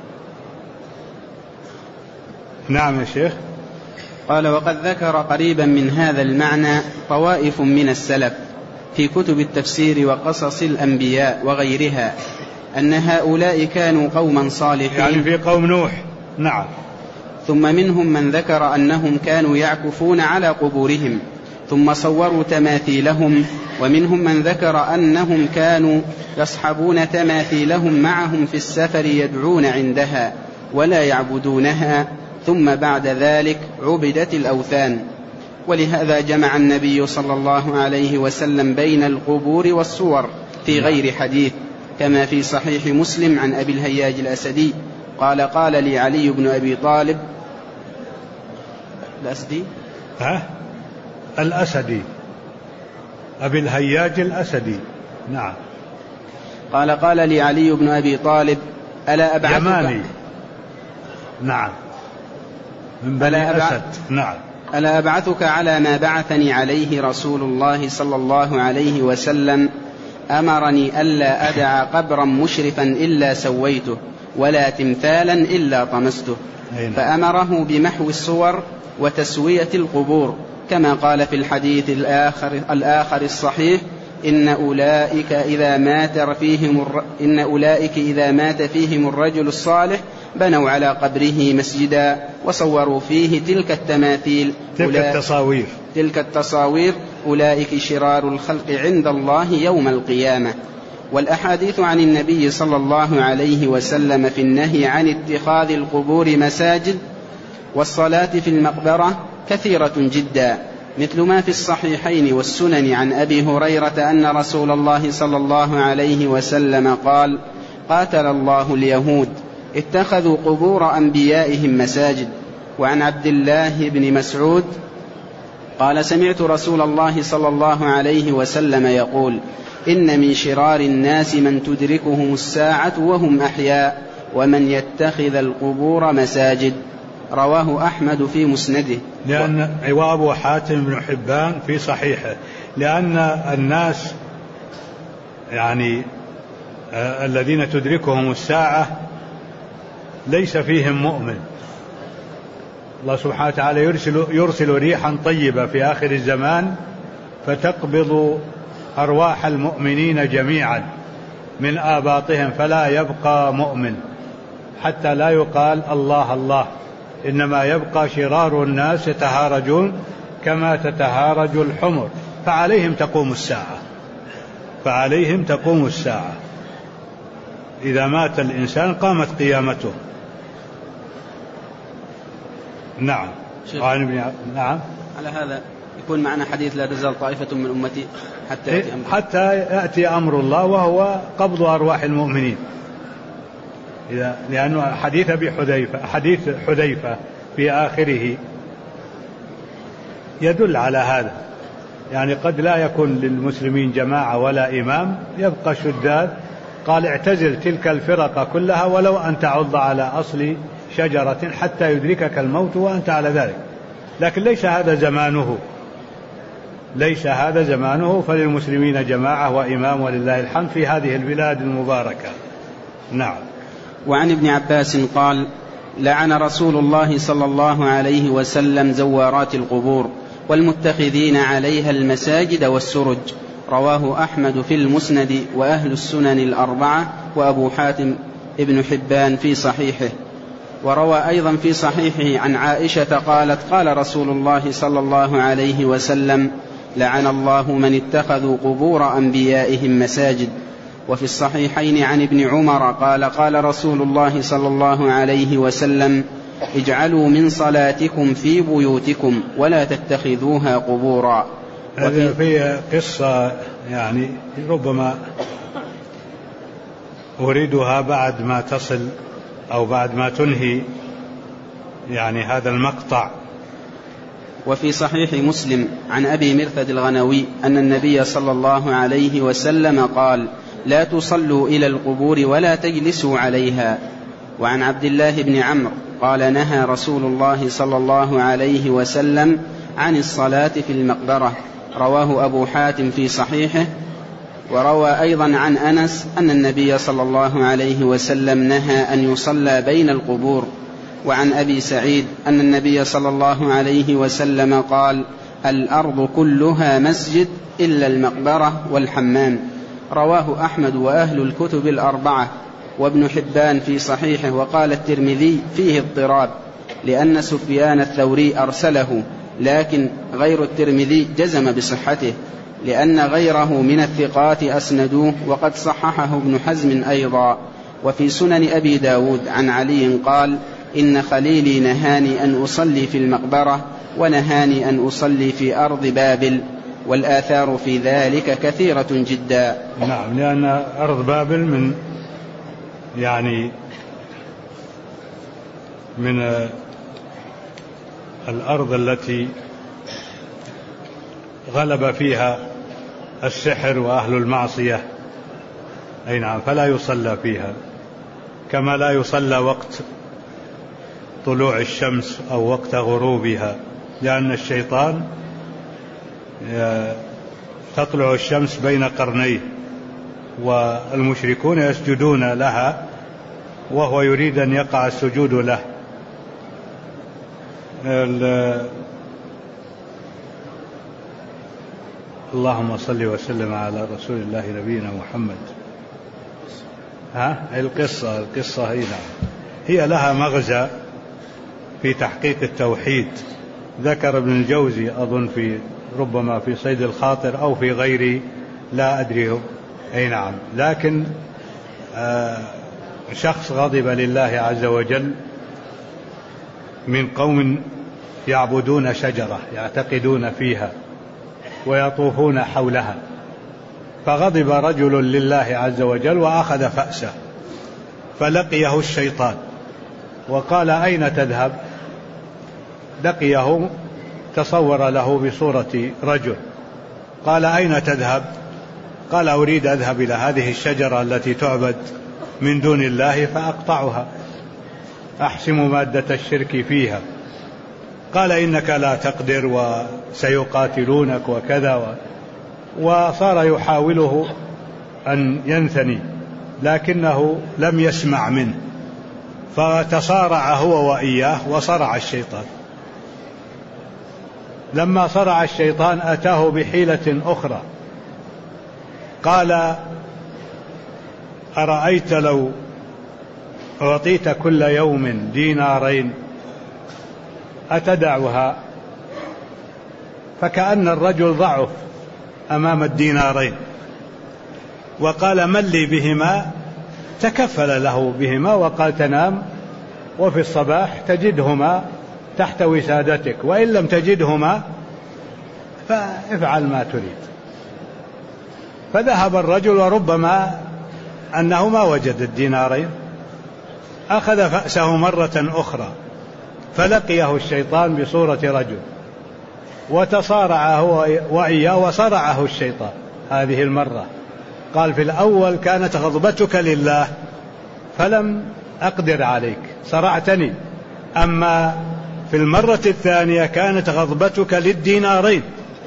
نعم يا شيخ. قال: وقد ذكر قريبا من هذا المعنى طوائف من السلف في كتب التفسير وقصص الأنبياء وغيرها، أن هؤلاء كانوا قوما صالحين، يعني في قوم نوح. نعم. ثم منهم من ذكر أنهم كانوا يعكفون على قبورهم ثم صوروا تماثيلهم، ومنهم من ذكر أنهم كانوا يصحبون تماثيلهم معهم في السفر يدعون عندها ولا يعبدونها، ثم بعد ذلك عبدت الأوثان. ولهذا جمع النبي صلى الله عليه وسلم بين القبور والصور في غير حديث، كما في صحيح مسلم عن أبي الهياج الأسدي قال: قال لي علي بن أبي طالب الأسدي أبي الهياج الأسدي، نعم، قال لي علي بن أبي طالب: ألا أبعثك يماني، نعم، من بني أسد، نعم، ألا أبعثك على ما بعثني عليه رسول الله صلى الله عليه وسلم؟ أمرني ألا أدع قبرا مشرفا إلا سويته، ولا تمثالا إلا طمسته. فأمره بمحو الصور وتسوية القبور، كما قال في الحديث الآخر الصحيح: إن أولئك إذا مات فيهم الرجل الصالح بنوا على قبره مسجدا وصوروا فيه تلك التصاوير أولئك شرار الخلق عند الله يوم القيامة. والأحاديث عن النبي صلى الله عليه وسلم في النهي عن اتخاذ القبور مساجد والصلاة في المقبرة كثيرة جدا، مثل ما في الصحيحين والسنن عن أبي هريرة أن رسول الله صلى الله عليه وسلم قال: قاتل الله اليهود اتخذوا قبور أنبيائهم مساجد. وعن عبد الله بن مسعود قال: سمعت رسول الله صلى الله عليه وسلم يقول: إن من شرار الناس من تدركهم الساعة وهم أحياء، ومن يتخذ القبور مساجد. رواه أحمد في مسنده. وأبو حاتم بن حبان في صحيحه، لأن الناس يعني الذين تدركهم الساعة ليس فيهم مؤمن. الله سبحانه وتعالى يرسل ريحا طيبة في آخر الزمان فتقبض أرواح المؤمنين جميعا من آباطهم، فلا يبقى مؤمن حتى لا يقال الله الله، إنما يبقى شرار الناس يتهارجون كما تتهارج الحمر، فعليهم تقوم الساعة. إذا مات الإنسان قامت قيامته. نعم. نعم. على هذا يكون معنا حديث: لا تزال طائفة من أمتي حتى يأتي أمر الله، وهو قبض أرواح المؤمنين. لأنه حديث حذيفة في آخره يدل على هذا، يعني قد لا يكون للمسلمين جماعة ولا إمام، يبقى شداد. قال: اعتزل تلك الفرق كلها ولو أن تعض على أصل شجرة حتى يدركك الموت وأنت على ذلك. لكن ليس هذا زمانه، فللمسلمين جماعة وإمام ولله الحمد في هذه البلاد المباركة. نعم. وعن ابن عباس قال: لعن رسول الله صلى الله عليه وسلم زوارات القبور والمتخذين عليها المساجد والسرج. رواه أحمد في المسند وأهل السنن الأربعة وأبو حاتم ابن حبان في صحيحه. وروى أيضا في صحيحه عن عائشة قالت: قال رسول الله صلى الله عليه وسلم: لعن الله من اتخذوا قبور أنبيائهم مساجد. وفي الصحيحين عن ابن عمر قال: قال رسول الله صلى الله عليه وسلم: اجعلوا من صلاتكم في بيوتكم ولا تتخذوها قبورا. هذا في قصة يعني ربما أريدها بعد ما تصل أو بعد ما تنهي يعني هذا المقطع. وفي صحيح مسلم عن أبي مرثد الغنوي أن النبي صلى الله عليه وسلم قال: لا تصلوا إلى القبور ولا تجلسوا عليها. وعن عبد الله بن عمرو قال: نهى رسول الله صلى الله عليه وسلم عن الصلاة في المقبرة. رواه أبو حاتم في صحيحه. وروى أيضا عن أنس أن النبي صلى الله عليه وسلم نهى أن يصلى بين القبور. وعن أبي سعيد أن النبي صلى الله عليه وسلم قال: الأرض كلها مسجد إلا المقبرة والحمام. رواه أحمد وأهل الكتب الأربعة وابن حبان في صحيحه. وقال الترمذي: فيه اضطراب، لأن سفيان الثوري أرسله، لكن غير الترمذي جزم بصحته، لأن غيره من الثقات أسندوه، وقد صححه ابن حزم أيضا. وفي سنن أبي داود عن علي قال: إن خليلي نهاني أن أصلي في المقبرة ونهاني أن أصلي في أرض بابل، والآثار في ذلك كثيرة جدا. نعم، لأن أرض بابل من الأرض التي غلب فيها السحر وأهل المعصية. أي نعم، فلا يصلى فيها، كما لا يصلى وقت طلوع الشمس أو وقت غروبها، لأن الشيطان تطلع الشمس بين قرنيه والمشركون يسجدون لها وهو يريد أن يقع السجود له. اللهم صل وسلم على رسول الله نبينا محمد. القصة هي لها مغزى في تحقيق التوحيد. ذكر ابن الجوزي أظن ربما في صيد الخاطر أو في غيره، لا أدري. أي نعم، لكن شخص غضب لله عز وجل من قوم يعبدون شجرة يعتقدون فيها ويطوفون حولها، فغضب رجل لله عز وجل وأخذ فأسه، فلقيه الشيطان وقال: أين تذهب؟ لقيه، تصور له بصورة رجل، قال: أين تذهب؟ قال: أريد أذهب إلى هذه الشجرة التي تعبد من دون الله فأقطعها، أحسم مادة الشرك فيها. قال: إنك لا تقدر وسيقاتلونك وكذا، وصار يحاوله أن ينثني لكنه لم يسمع منه، فتصارع هو وإياه وصرع الشيطان. لما صرع الشيطان أتاه بحيلة أخرى، قال: أرأيت لو أعطيت كل يوم دينارين أتدعها؟ فكأن الرجل ضعف أمام الدينارين، وقال: من لي بهما؟ تكفل له بهما وقال: تنام وفي الصباح تجدهما تحت وسادتك، وإن لم تجدهما فافعل ما تريد. فذهب الرجل، وربما أنه ما وجد الدينارين، أخذ فأسه مرة أخرى، فلقيه الشيطان بصورة رجل وتصارع هو وإياه وصرعه الشيطان هذه المرة. قال: في الأول كانت غضبتك لله فلم أقدر عليك، صرعتني، أما في المرة الثانية كانت غضبتك للدينارين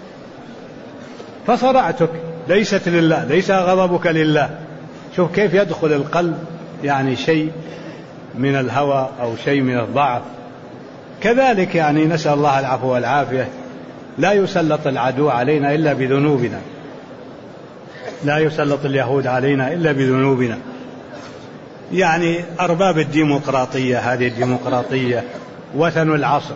فصرعتك، ليست لله، ليس غضبك لله. شوف كيف يدخل القلب شيء من الهوى أو شيء من الضعف. كذلك نسأل الله العفو والعافية، لا يسلط العدو علينا إلا بذنوبنا، لا يسلط اليهود علينا إلا بذنوبنا. أرباب الديمقراطية، هذه الديمقراطية وثن العصر،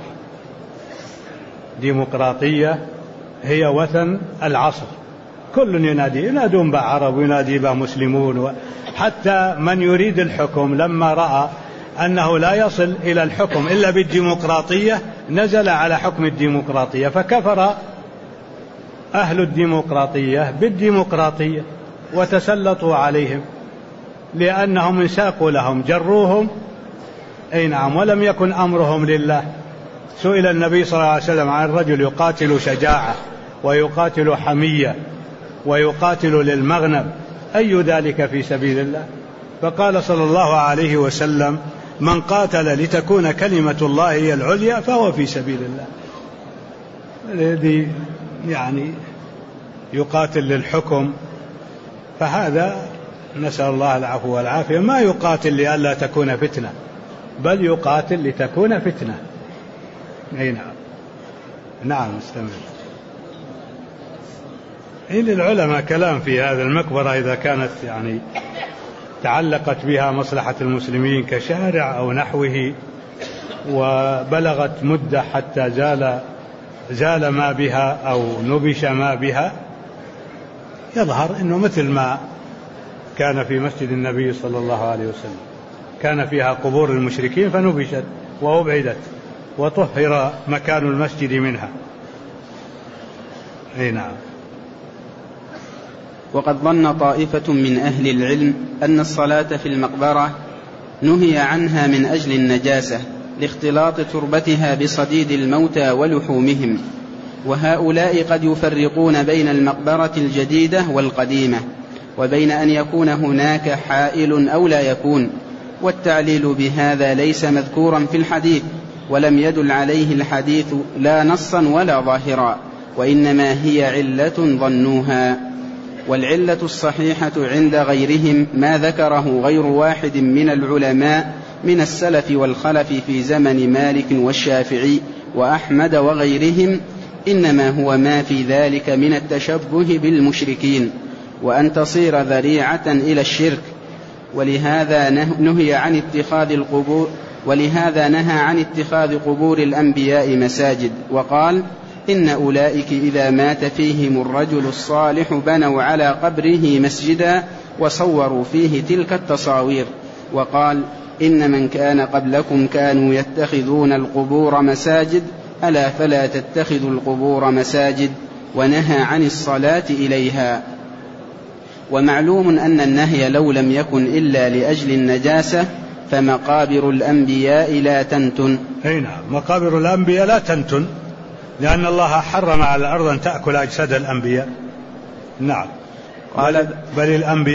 ديمقراطية هي وثن العصر، كل ينادون به عرب وينادي به مسلمون، حتى من يريد الحكم لما رأى أنه لا يصل إلى الحكم إلا بالديمقراطية نزل على حكم الديمقراطية، فكفر أهل الديمقراطية بالديمقراطية وتسلطوا عليهم لأنهم انساقوا لهم، جروهم. أي نعم، ولم يكن أمرهم لله. سئل النبي صلى الله عليه وسلم عن رجل يقاتل شجاعة ويقاتل حمية ويقاتل للمغنم، أي ذلك في سبيل الله؟ فقال صلى الله عليه وسلم: من قاتل لتكون كلمة الله هي العليا فهو في سبيل الله. الذي يقاتل للحكم فهذا نسأل الله العفو والعافية، ما يقاتل لئلا تكون فتنة، بل يقاتل لتكون فتنة. أي نعم استمر. للعلماء كلام في هذا المقبرة إذا كانت تعلقت بها مصلحة المسلمين كشارع أو نحوه، وبلغت مدة حتى زال ما بها أو نبش ما بها، يظهر أنه مثل ما كان في مسجد النبي صلى الله عليه وسلم، كان فيها قبور المشركين فنبشت وأبعدت وطهر مكان المسجد منها. نعم. وقد ظن طائفة من أهل العلم أن الصلاة في المقبرة نهي عنها من أجل النجاسة لاختلاط تربتها بصديد الموتى ولحومهم، وهؤلاء قد يفرقون بين المقبرة الجديدة والقديمة، وبين أن يكون هناك حائل أو لا يكون، والتعليل بهذا ليس مذكورا في الحديث، ولم يدل عليه الحديث لا نصا ولا ظاهرا، وإنما هي علة ظنوها. والعلة الصحيحة عند غيرهم ما ذكره غير واحد من العلماء من السلف والخلف في زمن مالك والشافعي وأحمد وغيرهم، إنما هو ما في ذلك من التشبه بالمشركين وأن تصير ذريعة إلى الشرك، ولهذا نهى عن اتخاذ قبور الأنبياء مساجد، وقال إن أولئك إذا مات فيهم الرجل الصالح بنوا على قبره مسجدا وصوروا فيه تلك التصاوير، وقال إن من كان قبلكم كانوا يتخذون القبور مساجد ألا فلا تتخذوا القبور مساجد، ونهى عن الصلاة إليها. ومعلوم أن النهي لو لم يكن إلا لأجل النجاسة فمقابر الأنبياء لا تنتن. نعم، مقابر الأنبياء لا تنتن، لأن الله حرم على الأرض أن تأكل أجساد الأنبياء. نعم. بل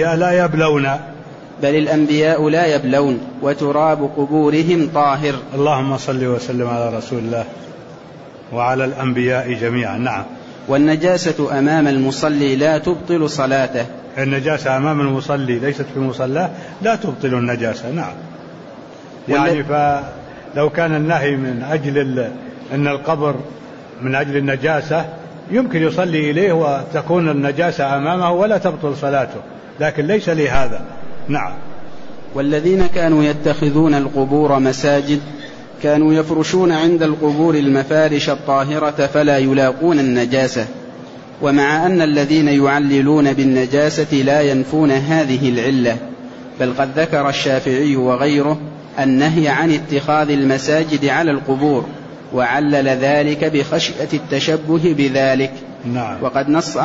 الأنبياء لا يبلون وتراب قبورهم طاهر. اللهم صل وسلم على رسول الله وعلى الأنبياء جميعا. نعم. والنجاسة أمام المصلي لا تبطل صلاته. النجاسة أمام المصلي ليست في مصلاه لا تبطل النجاسة. نعم. يعني فلو كان النهي من أجل أن القبر من أجل النجاسة يمكن يصلي إليه وتكون النجاسة أمامه ولا تبطل صلاته، لكن ليس لهذا. نعم. والذين كانوا يتخذون القبور مساجد كانوا يفرشون عند القبور المفارش الطاهرة فلا يلاقون النجاسة، ومع أن الذين يعللون بالنجاسة لا ينفون هذه العلة، بل قد ذكر الشافعي وغيره النهي عن اتخاذ المساجد على القبور، وعلل ذلك بخشية التشبه بذلك. نعم. وقد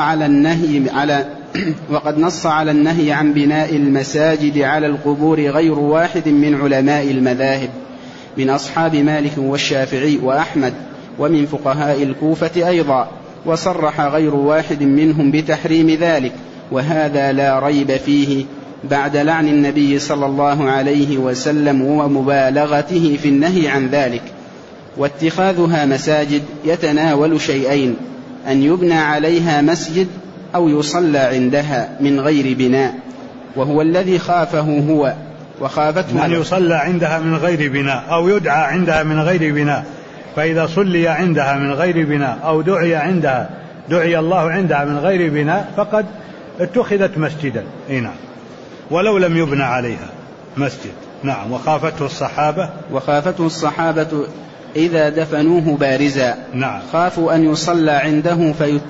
نص على النهي عن بناء المساجد على القبور غير واحد من علماء المذاهب من أصحاب مالك والشافعي وأحمد ومن فقهاء الكوفة أيضا، وصرح غير واحد منهم بتحريم ذلك، وهذا لا ريب فيه بعد لعن النبي صلى الله عليه وسلم ومبالغته في النهي عن ذلك. واتخاذها مساجد يتناول شيئين: أن يبنى عليها مسجد أو يصلى عندها من غير بناء، وهو الذي خافه هو وخافته أن يصلى عندها من غير بناء أو يدعى عندها من غير بناء، فإذا صلي عندها من غير بناء أو دعي الله عندها من غير بناء فقد اتخذت مسجدا. نعم. ولو لم يبنى عليها مسجد. نعم. وخافته الصحابة إذا دفنوه بارزا. نعم. خافوا أن يصلى عنده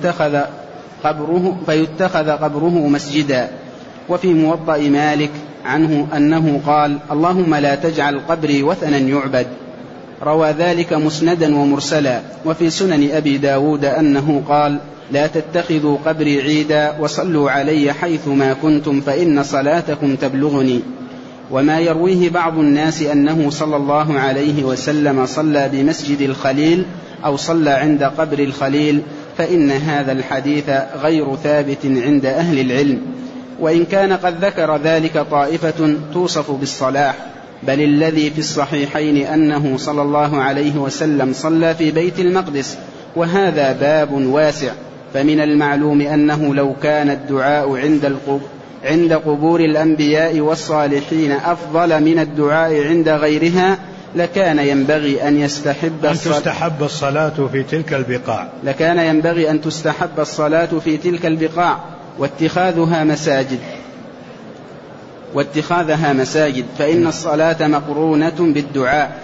فيتخذ قبره مسجدا. وفي موطأ مالك عنه أنه قال: اللهم لا تجعل قبري وثنا يعبد. روى ذلك مسندا ومرسلا. وفي سنن أبي داود أنه قال: لا تتخذوا قبري عيدا وصلوا علي حيثما كنتم فإن صلاتكم تبلغني. وما يرويه بعض الناس أنه صلى الله عليه وسلم صلى بمسجد الخليل أو صلى عند قبر الخليل، فإن هذا الحديث غير ثابت عند أهل العلم، وإن كان قد ذكر ذلك طائفة توصف بالصلاح، بل الذي في الصحيحين أنه صلى الله عليه وسلم صلى في بيت المقدس، وهذا باب واسع. فمن المعلوم أنه لو كان الدعاء عند قبور الأنبياء والصالحين أفضل من الدعاء عند غيرها لكان ينبغي أن تستحب الصلاة في تلك البقاع واتخاذها مساجد فإن الصلاة مقرونة بالدعاء.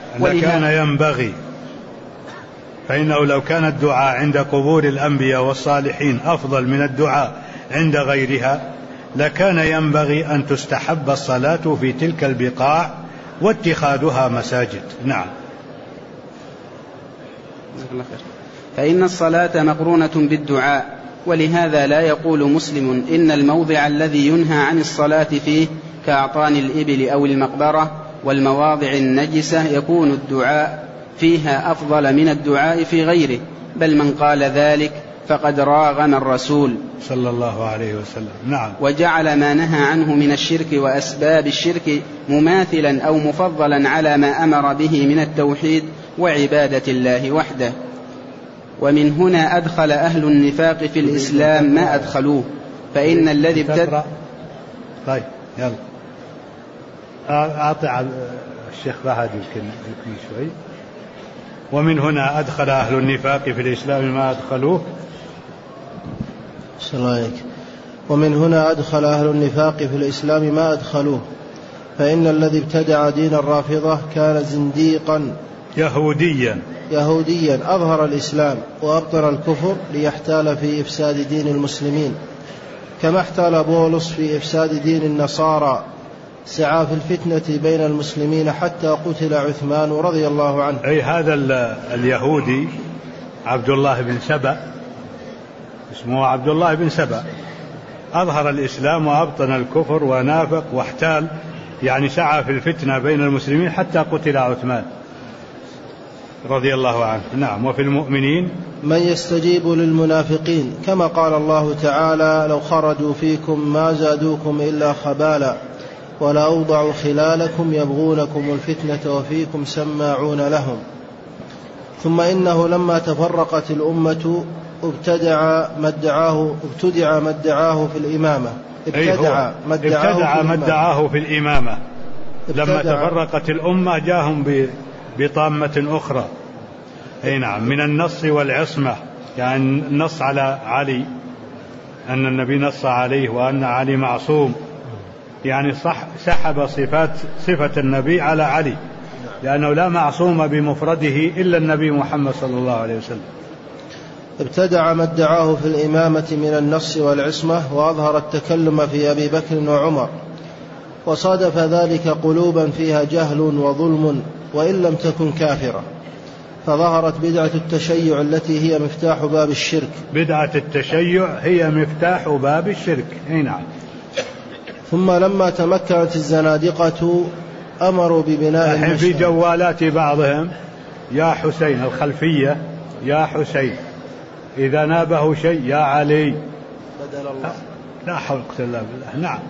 فإنه لو كان الدعاء عند قبور الأنبياء والصالحين أفضل من الدعاء عند غيرها لكان ينبغي أن تستحب الصلاة في تلك البقاع واتخاذها مساجد. نعم. فإن الصلاة مقرونة بالدعاء، ولهذا لا يقول مسلم إن الموضع الذي ينهى عن الصلاة فيه كأعطان الإبل أو المقبرة والمواضع النجسة يكون الدعاء فيها أفضل من الدعاء في غيره، بل من قال ذلك فقد راغم الرسول صلى الله عليه وسلم. نعم. وجعل ما نهى عنه من الشرك وأسباب الشرك مماثلا أو مفضلا على ما أمر به من التوحيد وعبادة الله وحده. ومن هنا أدخل أهل النفاق في الإسلام ما أدخلوه، فإن الذي ابتدع. طيب يلا أعطي الشيخ فهد يمكن شوي. ومن هنا أدخل أهل النفاق في الإسلام ما أدخلوه. ومن هنا أدخل أهل النفاق في الإسلام ما أدخلوه، فإن الذي ابتدع دين الرافضة كان زنديقا يهوديا أظهر الإسلام وأبطل الكفر ليحتال في إفساد دين المسلمين، كما احتال بولس في إفساد دين النصارى، سعى في الفتنة بين المسلمين حتى قتل عثمان رضي الله عنه. أي هذا اليهودي عبد الله بن سبأ، اسمه عبد الله بن سبأ، أظهر الإسلام وأبطن الكفر ونافق واحتال، يعني سعى في الفتنة بين المسلمين حتى قتل عثمان رضي الله عنه. نعم. وفي المؤمنين من يستجيب للمنافقين، كما قال الله تعالى: لو خرجوا فيكم ما زادوكم إلا خبالا ولا أوضعوا خلالكم يبغونكم الفتنة وفيكم سماعون لهم. ثم إنه لما تفرقت الأمة ابتدع ما ادعاه في الإمامة. ابتدع ما ادعاه في الإمامة. لما تفرقت الأمة جاءهم بطامة أخرى. أي نعم. من النص والعصمة، يعني النص على علي، أن النبي نص عليه وأن علي معصوم، يعني سحب صفة النبي على علي، لأنه لا معصوم بمفرده إلا النبي محمد صلى الله عليه وسلم. ابتدع ما ادعاه في الإمامة من النص والعصمة، وأظهر التكلم في أبي بكر وعمر، وصادف ذلك قلوبا فيها جهل وظلم وإن لم تكن كافرة، فظهرت بدعة التشيع التي هي مفتاح باب الشرك. بدعة التشيع هي مفتاح باب الشرك. نعم. ثم لما تمكنت الزنادقة أمروا ببناء المشاهد. في جوالات بعضهم يا حسين، الخلفية يا حسين، إذا نابه شيء يا علي، بدل الله. لا حول ولا قوة إلا بالله. نعم.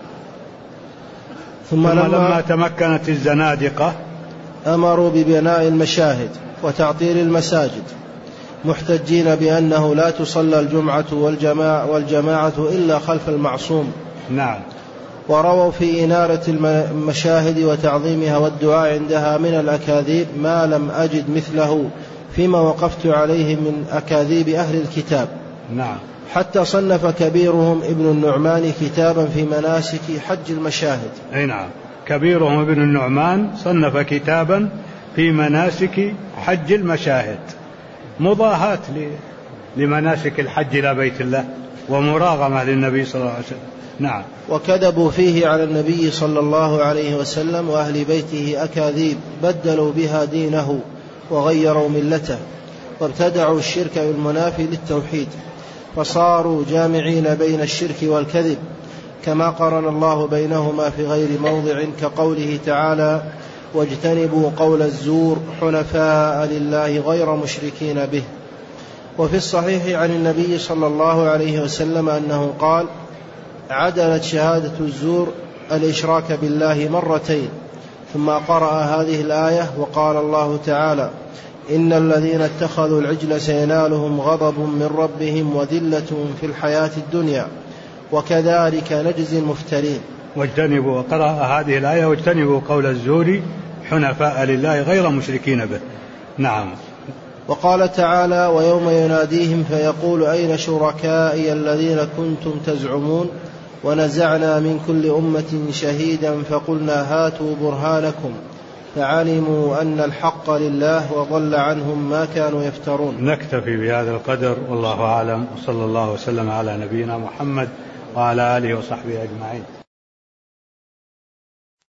ثم لما تمكنت الزنادقة أمروا ببناء المشاهد وتعطيل المساجد، محتجين بأنه لا تصلى الجمعة والجماعة إلا خلف المعصوم. نعم. ورووا في إنارة المشاهد وتعظيمها والدعاء عندها من الأكاذيب ما لم أجد مثله فيما وقفت عليه من أكاذيب أهل الكتاب. نعم. حتى صنف كبيرهم ابن النعمان كتابا في مناسك حج المشاهد. أي نعم. كبيرهم ابن النعمان صنف كتابا في مناسك حج المشاهد، مضاهاة لمناسك الحج إلى بيت الله ومراغمة للنبي صلى الله عليه وسلم. نعم. وكذبوا فيه على النبي صلى الله عليه وسلم وأهل بيته أكاذيب بدلوا بها دينه وغيروا ملته، وابتدعوا الشرك المنافي للتوحيد، فصاروا جامعين بين الشرك والكذب، كما قرن الله بينهما في غير موضع، كقوله تعالى: واجتنبوا قول الزور حنفاء لله غير مشركين به. وفي الصحيح عن النبي صلى الله عليه وسلم أنه قال: عدلت شهادة الزور الإشراك بالله مرتين. ثم قرأ هذه الآية وقال الله تعالى: إن الذين اتخذوا العجل سينالهم غضب من ربهم وذلة في الحياة الدنيا وكذلك نجزي المفترين. واجتنبوا، وقرأ هذه الآية: واجتنبوا قول الزور حنفاء لله غير مشركين به. نعم. وقال تعالى: ويوم يناديهم فيقول أين شركائي الذين كنتم تزعمون ونزعنا من كل أمة شهيدا فقلنا هاتوا برهانكم فعلموا أن الحق لله وضل عنهم ما كانوا يفترون. نكتفي بهذا القدر، والله أعلم، وصلى الله وسلم على نبينا محمد وعلى آله وصحبه أجمعين.